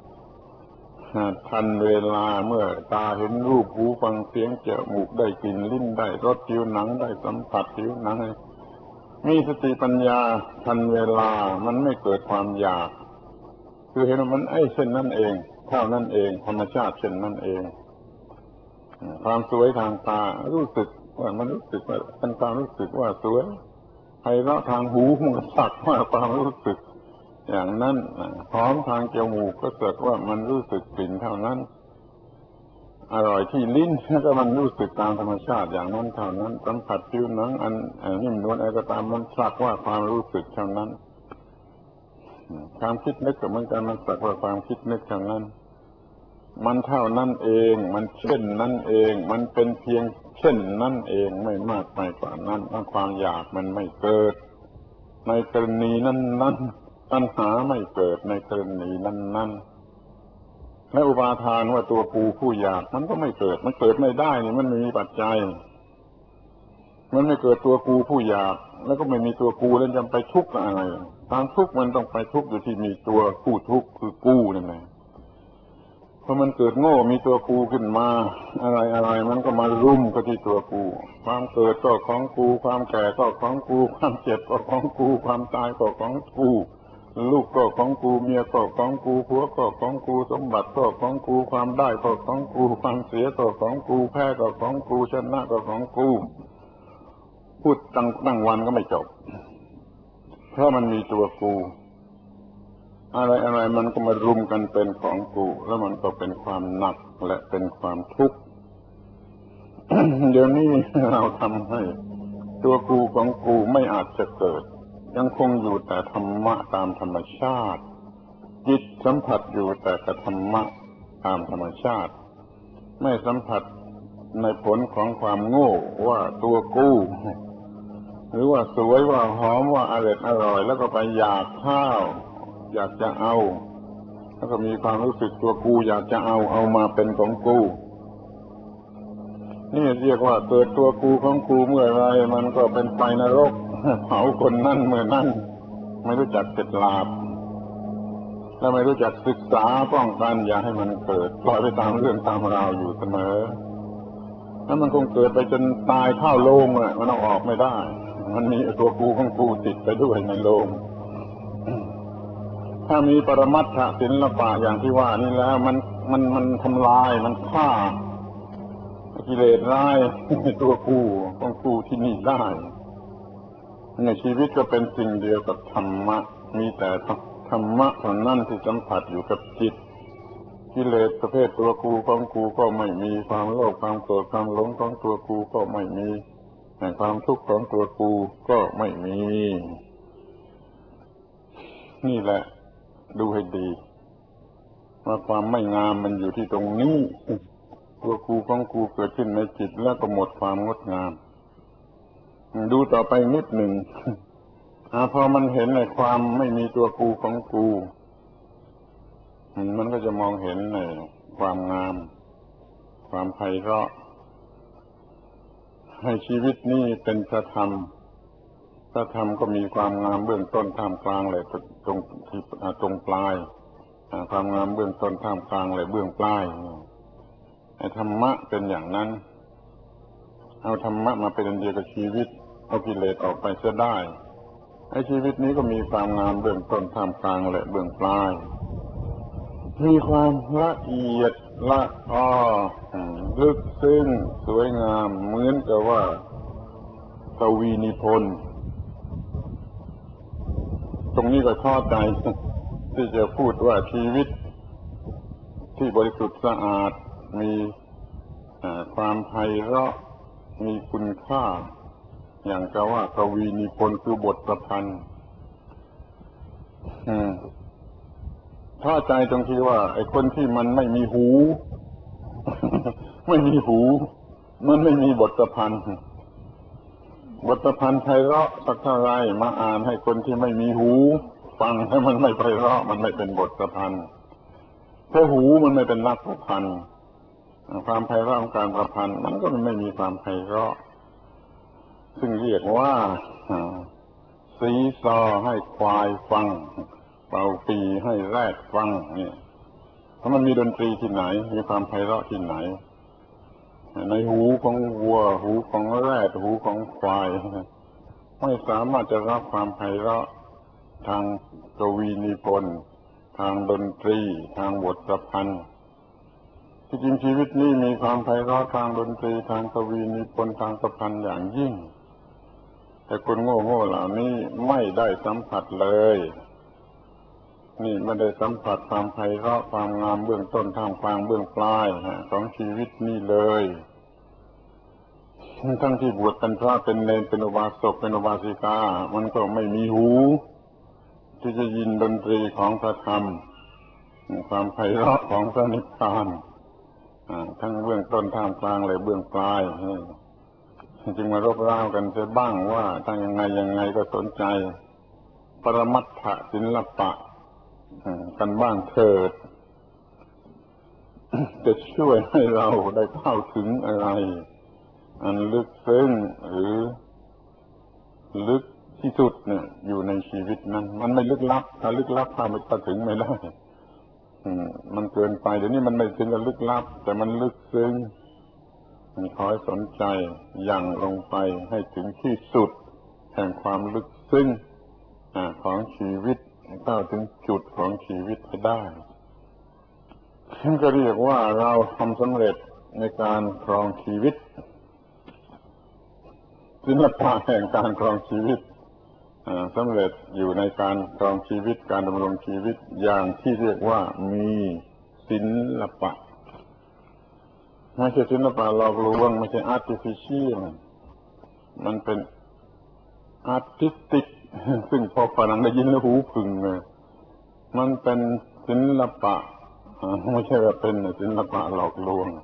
ทันเวลาเมื่อตาเห็นรูปหูฟังเสียงจมูกได้กลิ่นลิ้นได้รสผิวหนังได้สัมผัสผิวหนังมีสติปัญญาทันเวลามันไม่เกิดความอยากคือเห็นว่ามันไอ้เช่นนั้นเองเท่านั้นเองธรรมชาติเช่นนั้นเองความสวยทางตารู้สึกว่ามันรู้สึกว่าเป็นความรู้สึกว่าสวยไพเราะทางหูมันก็สักว่าความรู้สึกอย่างนั้นหอมทางจมูกก็เกิดว่ามันรู้สึกกลิ่นเท่านั้นอร่อยที่ลิ้นก็มันรู้สึกตามธรรมชาติอย่างนั้นเท่านั้นสัมผัสผิวหนังอันนิ่มนวลอะไรก็ตามมันสักว่าความรู้สึกเท่านั้นความคิดนึกก็เหมือนกันมันสักว่าความคิดนึกเท่านั้นมันเท่านั้นเองมันเช่นนั้นเองมันเป็นเพียงเช่นนั้นเองไม่มากไปกว่านั้นความอยากมันไม่เกิดในกรณีนั้นๆปัญหาไม่เกิดในกรณีนั้นๆและอุปาทานว่าตัวกูผู้อยากมันก็ไม่เกิดมันเกิดไม่ได้นี่มันไม่มีปัจจัยมันไม่เกิดตัวกูผู้อยากแล้วก็ไม่มีตัวกูแล้วจะไปทุกข์อะไรทางทุกข์มันต้องไปทุกข์อยู่ที่มีตัวผู้ทุกข์คือกูนั่นแหละพอมันเกิดโง่มีตัวกูขึ้นมาอะไรอะไรมันก็มารุมก็ที่ตัวกูความเกิดก็ของกูความแก่ก็ของกูความเจ็บก็ของกูความตายก็ของกูลูกก็ของกูเมียก็ของกูผัวก็ของกูสมบัติก็ของกูความได้ก็ของกูความเสียก็ของกูแพ้ก็ของกูชนะก็ของกูพูดตั้งตั้งวันก็ไม่จบเพราะมันมีตัวกูอะไรอะไรมันก็มารุมกันเป็นของกูแล้วมันก็เป็นความหนักและเป็นความทุกข์ เดี๋ยวนี้เราทำให้ตัวกูของกูไม่อาจจะเกิดยังคงอยู่แต่ธรรมะตามธรรมชาติจิตสัมผัสอยู่แต่กับธรรมะตามธรรมชาติไม่สัมผัสในผลของความโง่ว่าตัวกูหรือว่าสวยว่าหอมว่าอร่อยอร่อยแล้วก็ไปอยากข้าวอยากจะเอาแล้วก็มีความรู้สึกตัวกูอยากจะเอาเอามาเป็นของกูนี่เรียกว่าเกิดตัวกูของกูเมื่อไรมันก็เป็นไฟนรกเผาคนนั่นเมื่อนั่นไม่รู้จักเข็ดหลาบและไม่รู้จักศึกษาป้องกันอย่าให้มันเกิดปล่อยไปตามเรื่องตามราวอยู่เสมอแล้วมันคงเกิดไปจนตายเข้าโลงอ่ะมันเอาออกไม่ได้มันมีตัวกูของกูติดไปด้วยในโลงถ้ามีปรมัตถศิลปะอย่างที่ว่านี่แล้วมันมันมันทำลายมันฆ่ากิเลสร้ายตัวกูของกูที่นี่ได้ในชีวิตก็เป็นสิ่งเดียวกับธรรมะมีแต่ธรรมะเท่านั้นที่สัมผัสอยู่กับจิตกิเลสประเภทตัวกูของกูก็ไม่มีความโลภความโกรธความหลงของตัวกูก็ไม่มีแต่ความทุกข์ของตัวกูก็ไม่มีนี่แหละดูให้ดีว่าความไม่งามมันอยู่ที่ตรงนี้ตัวกูของกูเกิดขึ้นในจิตแล้วก็หมดความงดงามดูต่อไปนิดหนึ่งพอมันเห็นในความไม่มีตัวกูของกูมันก็จะมองเห็นในความงามความไพเราะให้ชีวิตนี้เป็นพระธรรมพระธรรมก็มีความงามเบื้องต้นท่ามกลางและตรงที่ตรงปลายความงามเบื้องต้นท่ามกลางและเบื้องปลายไอ้ธรรมะเป็นอย่างนั้นเอาธรรมะมาเป็นอันเดียวกับชีวิตเอากิเลสออกไปเสียได้ไอ้ชีวิตนี้ก็มีความงามเบื้องต้นท่ามกลางและเบื้องปลายมีความละเอียดละอ้อลึกซึ้งสวยงามเหมือนกับว่ากวีนิพนธ์ตรงนี้ก็ท้อใจที่จะพูดว่าชีวิตที่บริสุทธิ์สะอาดมีความไพเราะมีคุณค่าอย่างกับว่ากวีนิพนธ์คือบทประพันธ์ท้อใจตรงที่ว่าไอ้คนที่มันไม่มีหูไม่มีหูมันไม่มีบทประพันธ์บทประพันธ์ไพเราะสักเท่าไรมาอ่านให้คนที่ไม่มีหูฟังให้มันไม่ไพเราะมันไม่เป็นบทประพันธ์เพราะหูมันไม่เป็นหลักประพันธ์ความไพเราะของการประพันธ์มันก็ไม่มีความไพเราะซึ่งเรียกว่าซีซอให้ควายฟังเป่าปีให้แรดฟังนี่ถ้ามันมีดนตรีที่ไหนมีความไพเราะที่ไหนในหูของวัวหูของแรดหูของควายไม่สามารถจะรับความไพเราะทางกวีนิพนธ์ทางดนตรีทางบทประพันธ์ที่จริงชีวิตนี้มีความไพเราะทางดนตรีทางกวีนิพนธ์ทางประพันธ์อย่างยิ่งแต่คนโง่ๆเหล่านี้ไม่ได้สัมผัสเลยนี่ไม่ได้สัมผัสความไพเราะความงามเบื้องต้นท่ามกลางเบื้องปลายของชีวิตนี่เลยทั้งที่บวชเป็นพระเป็นเณรเป็นอุบาสกเป็นอุบาสิกามันก็ไม่มีหูที่จะยินดนตรีของพระธรรมความไพเราะของพระนิพพานทั้งเบื้องต้นท่ามกลางและเบื้องปลายจึงมารบเร้ากันเสียบ้างว่าถ้ายังไงยังไงก็สนใจปรมัตถศิลปะกันบ้างเถิดจะช่วยให้เราได้เข้าถึงอะไรอันลึกซึ้งหรือลึกที่สุดเนี่ยอยู่ในชีวิตนั้นมันไม่ลึกลับถ้าลึกลับถ้าไม่ถึงไม่ได้มันเกินไปเดี๋ยวนี้มันไม่ถึงกับลึกลับแต่มันลึกซึ้งขอให้สนใจอย่างลงไปให้ถึงที่สุดแห่งความลึกซึ้งของชีวิตเข้าถึงจุดของชีวิตให้ได้ฉันก็เรียกว่าเราทำสำเร็จในการครองชีวิตศิลปะแห่งการครองชีวิตสำเร็จอยู่ในการครองชีวิตการดำรงชีวิตอย่างที่เรียกว่ามีศิลปะไม่ใช่ศิลปะหลอกลวงไม่ใช่ artificial มันเป็น artistic ซึ่งพอฝรั่งได้ยินแล้วหูผึ่งเลยมันเป็นศิลปะไม่ใช่ว่าเป็นศิลปะหลอกลวง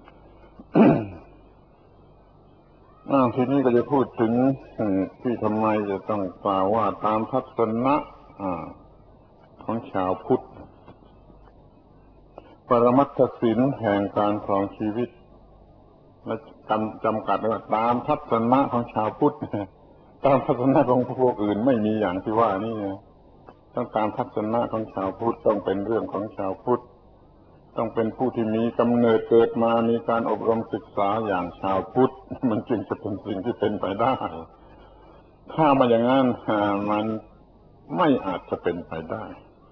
ทีนี้ก็จะพูดถึงที่ทำไมจะต้องกล่าวว่าตามทัศนะของชาวพุทธปรมัตถศิลป์แห่งการครองชีวิตและจำจำกัดว่าตามทัศนะของชาวพุทธตามทัศนะของพวกอื่นไม่มีอย่างที่ว่านี่ต้องตามทัศนะของชาวพุทธต้องเป็นเรื่องของชาวพุทธต้องเป็นผู้ที่มีกำเนิดเกิดมามีการอบรมศึกษาอย่างชาวพุทธมันจึงจะเป็นสิ่งที่เป็นไปได้ถ้ามาอย่างนั้นมันไม่อาจจะเป็นไปได้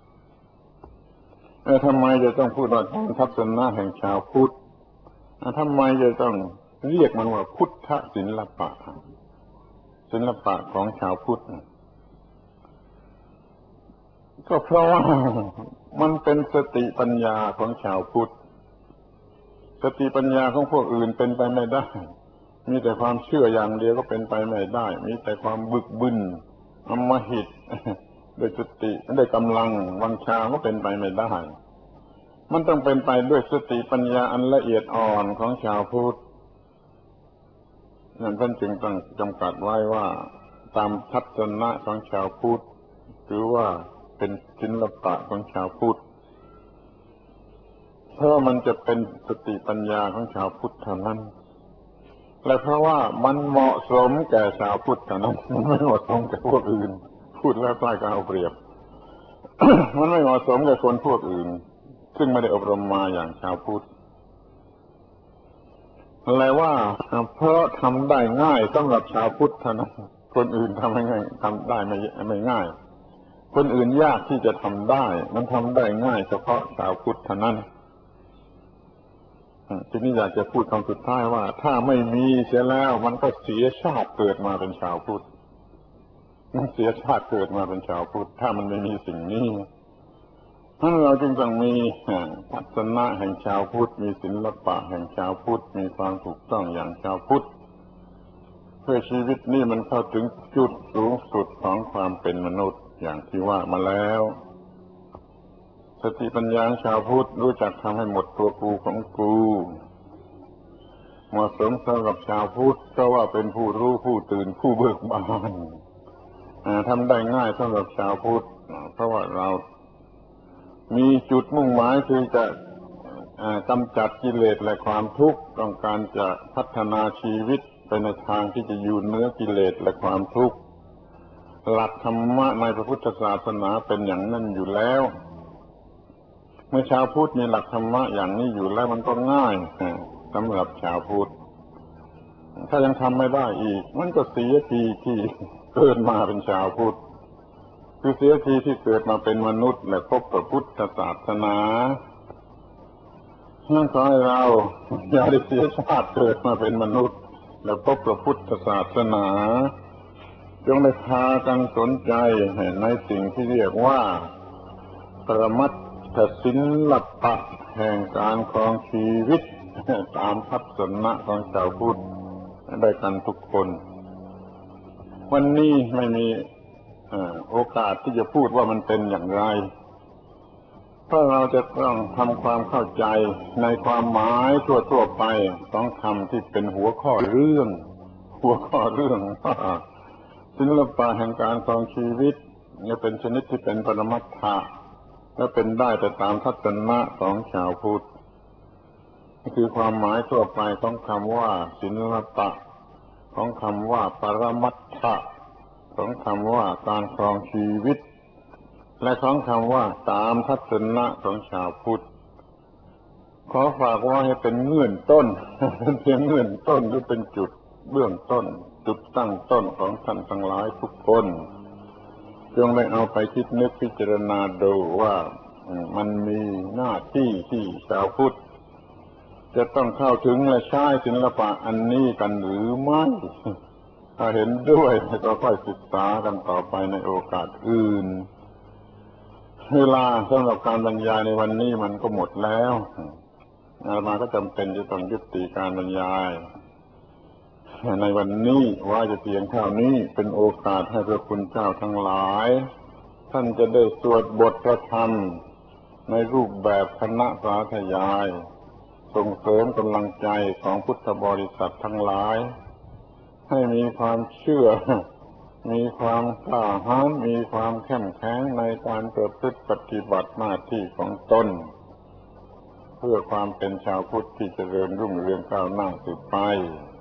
เออทำไมจะต้องพูดว่าทัศนะแห่งชาวพุทธทำไมจะต้องเรียกมันว่าพุทธศิลปะศิลปะของชาวพุทธก็เพราะว่ามันเป็นสติปัญญาของชาวพุทธสติปัญญาของพวกอื่นเป็นไปไม่ได้มีแต่ความเชื่ออย่างเดียวก็เป็นไปไม่ได้มีแต่ความบึกบึนอำมหิตด้วยสติด้วยกำลังวังชาก็เป็นไปไม่ได้มันต้องเป็นไปด้วยสติปัญญาอันละเอียดอ่อนของชาวพุทธนั่นท่านจึงต้องจำกัดไว้ว่าตามทัศนะของชาวพุทธหรือว่าเป็นศิลปะของชาวพุทธเพราะมันจะเป็นสติปัญญาของชาวพุทธเท่านั้นและเพราะว่ามันเหมาะสมแก่ชาวพุทธเท่านั้นมันไม่เหมาะสมแก่พวกอื่นพูดแล้วใกล้กับเอาเปรียบ มันไม่เหมาะสมกับคนพวกอื่นซึ่งไม่ได้อบรมมาอย่างชาวพุทธอะไรว่าเพราะทำได้ง่ายสำหรับชาวพุทธเท่านั้นคนอื่นทำไม่ง่ายทำได้ไม่ไม่ง่ายคนอื่นยากที่จะทำได้มันทำได้ง่ายเฉพาะชาวพุทธเท่านั้นทีนี้อยากจะพูดคำสุดท้ายว่าถ้าไม่มีเสียแล้วมันก็เสียชาติเกิดมาเป็นชาวพุทธมันเสียชาติเกิดมาเป็นชาวพุทธถ้ามันไม่มีสิ่งนี้เพราะเราจึงต้องมีทัศนะแห่งชาวพุทธมีศิลปะแห่งชาวพุทธมีความถูกต้องอย่างชาวพุทธเพื่อชีวิตนี้มันเข้าถึงจุดสูงสุดของความเป็นมนุษย์อย่างที่ว่ามาแล้วสติปัญญาชาวพุทธรู้จักทำให้หมดตัวกูของกูเหมาะสมสำหรับชาวพุทธเพราะว่าเป็นผู้รู้ผู้ตื่นผู้เบิกบานทำได้ง่ายสำหรับชาวพุทธเพราะว่าเรามีจุดมุ่งหมายคือจะกำจัดกิเลสและความทุกข์ต้องการจะพัฒนาชีวิตไปในทางที่จะอยู่เหนือกิเลสและความทุกข์หลักธรรมะในพระพุทธศาสนาเป็นอย่างนั้นอยู่แล้วเมื่อชาวพุทธมีหลักธรรมะอย่างนี้อยู่แล้วมันก็ง่ายสำหรับชาวพุทธถ้ายังทำไม่ได้อีกมันก็เสียทีที่เกิดมาเป็นชาวพุทธคือเสียทีที่เกิดมาเป็นมนุษย์และพบพระพุทธศาสนานั่นขอให้เราอย่าได้เสียชาติเกิดมาเป็นมนุษย์และพบพระพุทธศาสนาจงได้พากันสนใจในสิ่งที่เรียกว่าปรมัตถศิลปะแห่งการครองชีวิตตามทัศนะของชาวพุทธได้กันทุกคนวันนี้ไม่มีโอกาสที่จะพูดว่ามันเป็นอย่างไรเพราะเราจะต้องทำความเข้าใจในความหมายทั่วๆไปของคำที่เป็นหัวข้อเรื่องหัวข้อเรื่องว่าศิลปะแห่งการครองชีวิตเนี่ยเป็นชนิดที่เป็นปรมัตถะและเป็นได้แต่ตามทัศนะของชาวพุทธนี่คือความหมายทั่วไปของคำว่าศิลปะของคำว่าปรมัตถะของคำว่าการครองชีวิตและของคำว่าตามทัศนะของชาวพุทธขอฝากไว้ให้เป็นเงื่อนต้นเป็นเพียงเงื่อนต้นหรือเป็นจุดเบื้องต้นจุดตั้งต้นของท่านทั้งหลายทุกคนจงได้เอาไปคิดนึกพิจารณาดูว่ามันมีหน้าที่ที่ชาวพุทธจะต้องเข้าถึงและใช้ศิลปะอันนี้กันหรือไม่ถ้าเห็นด้วยก็ค่อยศึกษากันต่อไปในโอกาสอื่นเวลาสำหรับการบรรยายในวันนี้มันก็หมดแล้วอาตมาก็จำเป็นจะต้องยุติการบรรยายในวันนี้ว่าจะเพียงเท่านี้เป็นโอกาสให้พระคุณเจ้าทั้งหลายท่านจะได้สวดบทพระธรรมในรูปแบบคณะสาธยายส่งเสริมกำลังใจของพุทธบริษัททั้งหลายให้มีความเชื่อมีความกล้าหาญมีความเข้มแข็งในการประพฤติปฏิบัติหน้าที่ของตนพื่อความเป็นชาวพุทธที่เจริญรุ่งเรืองก้าวหน้าสืบไป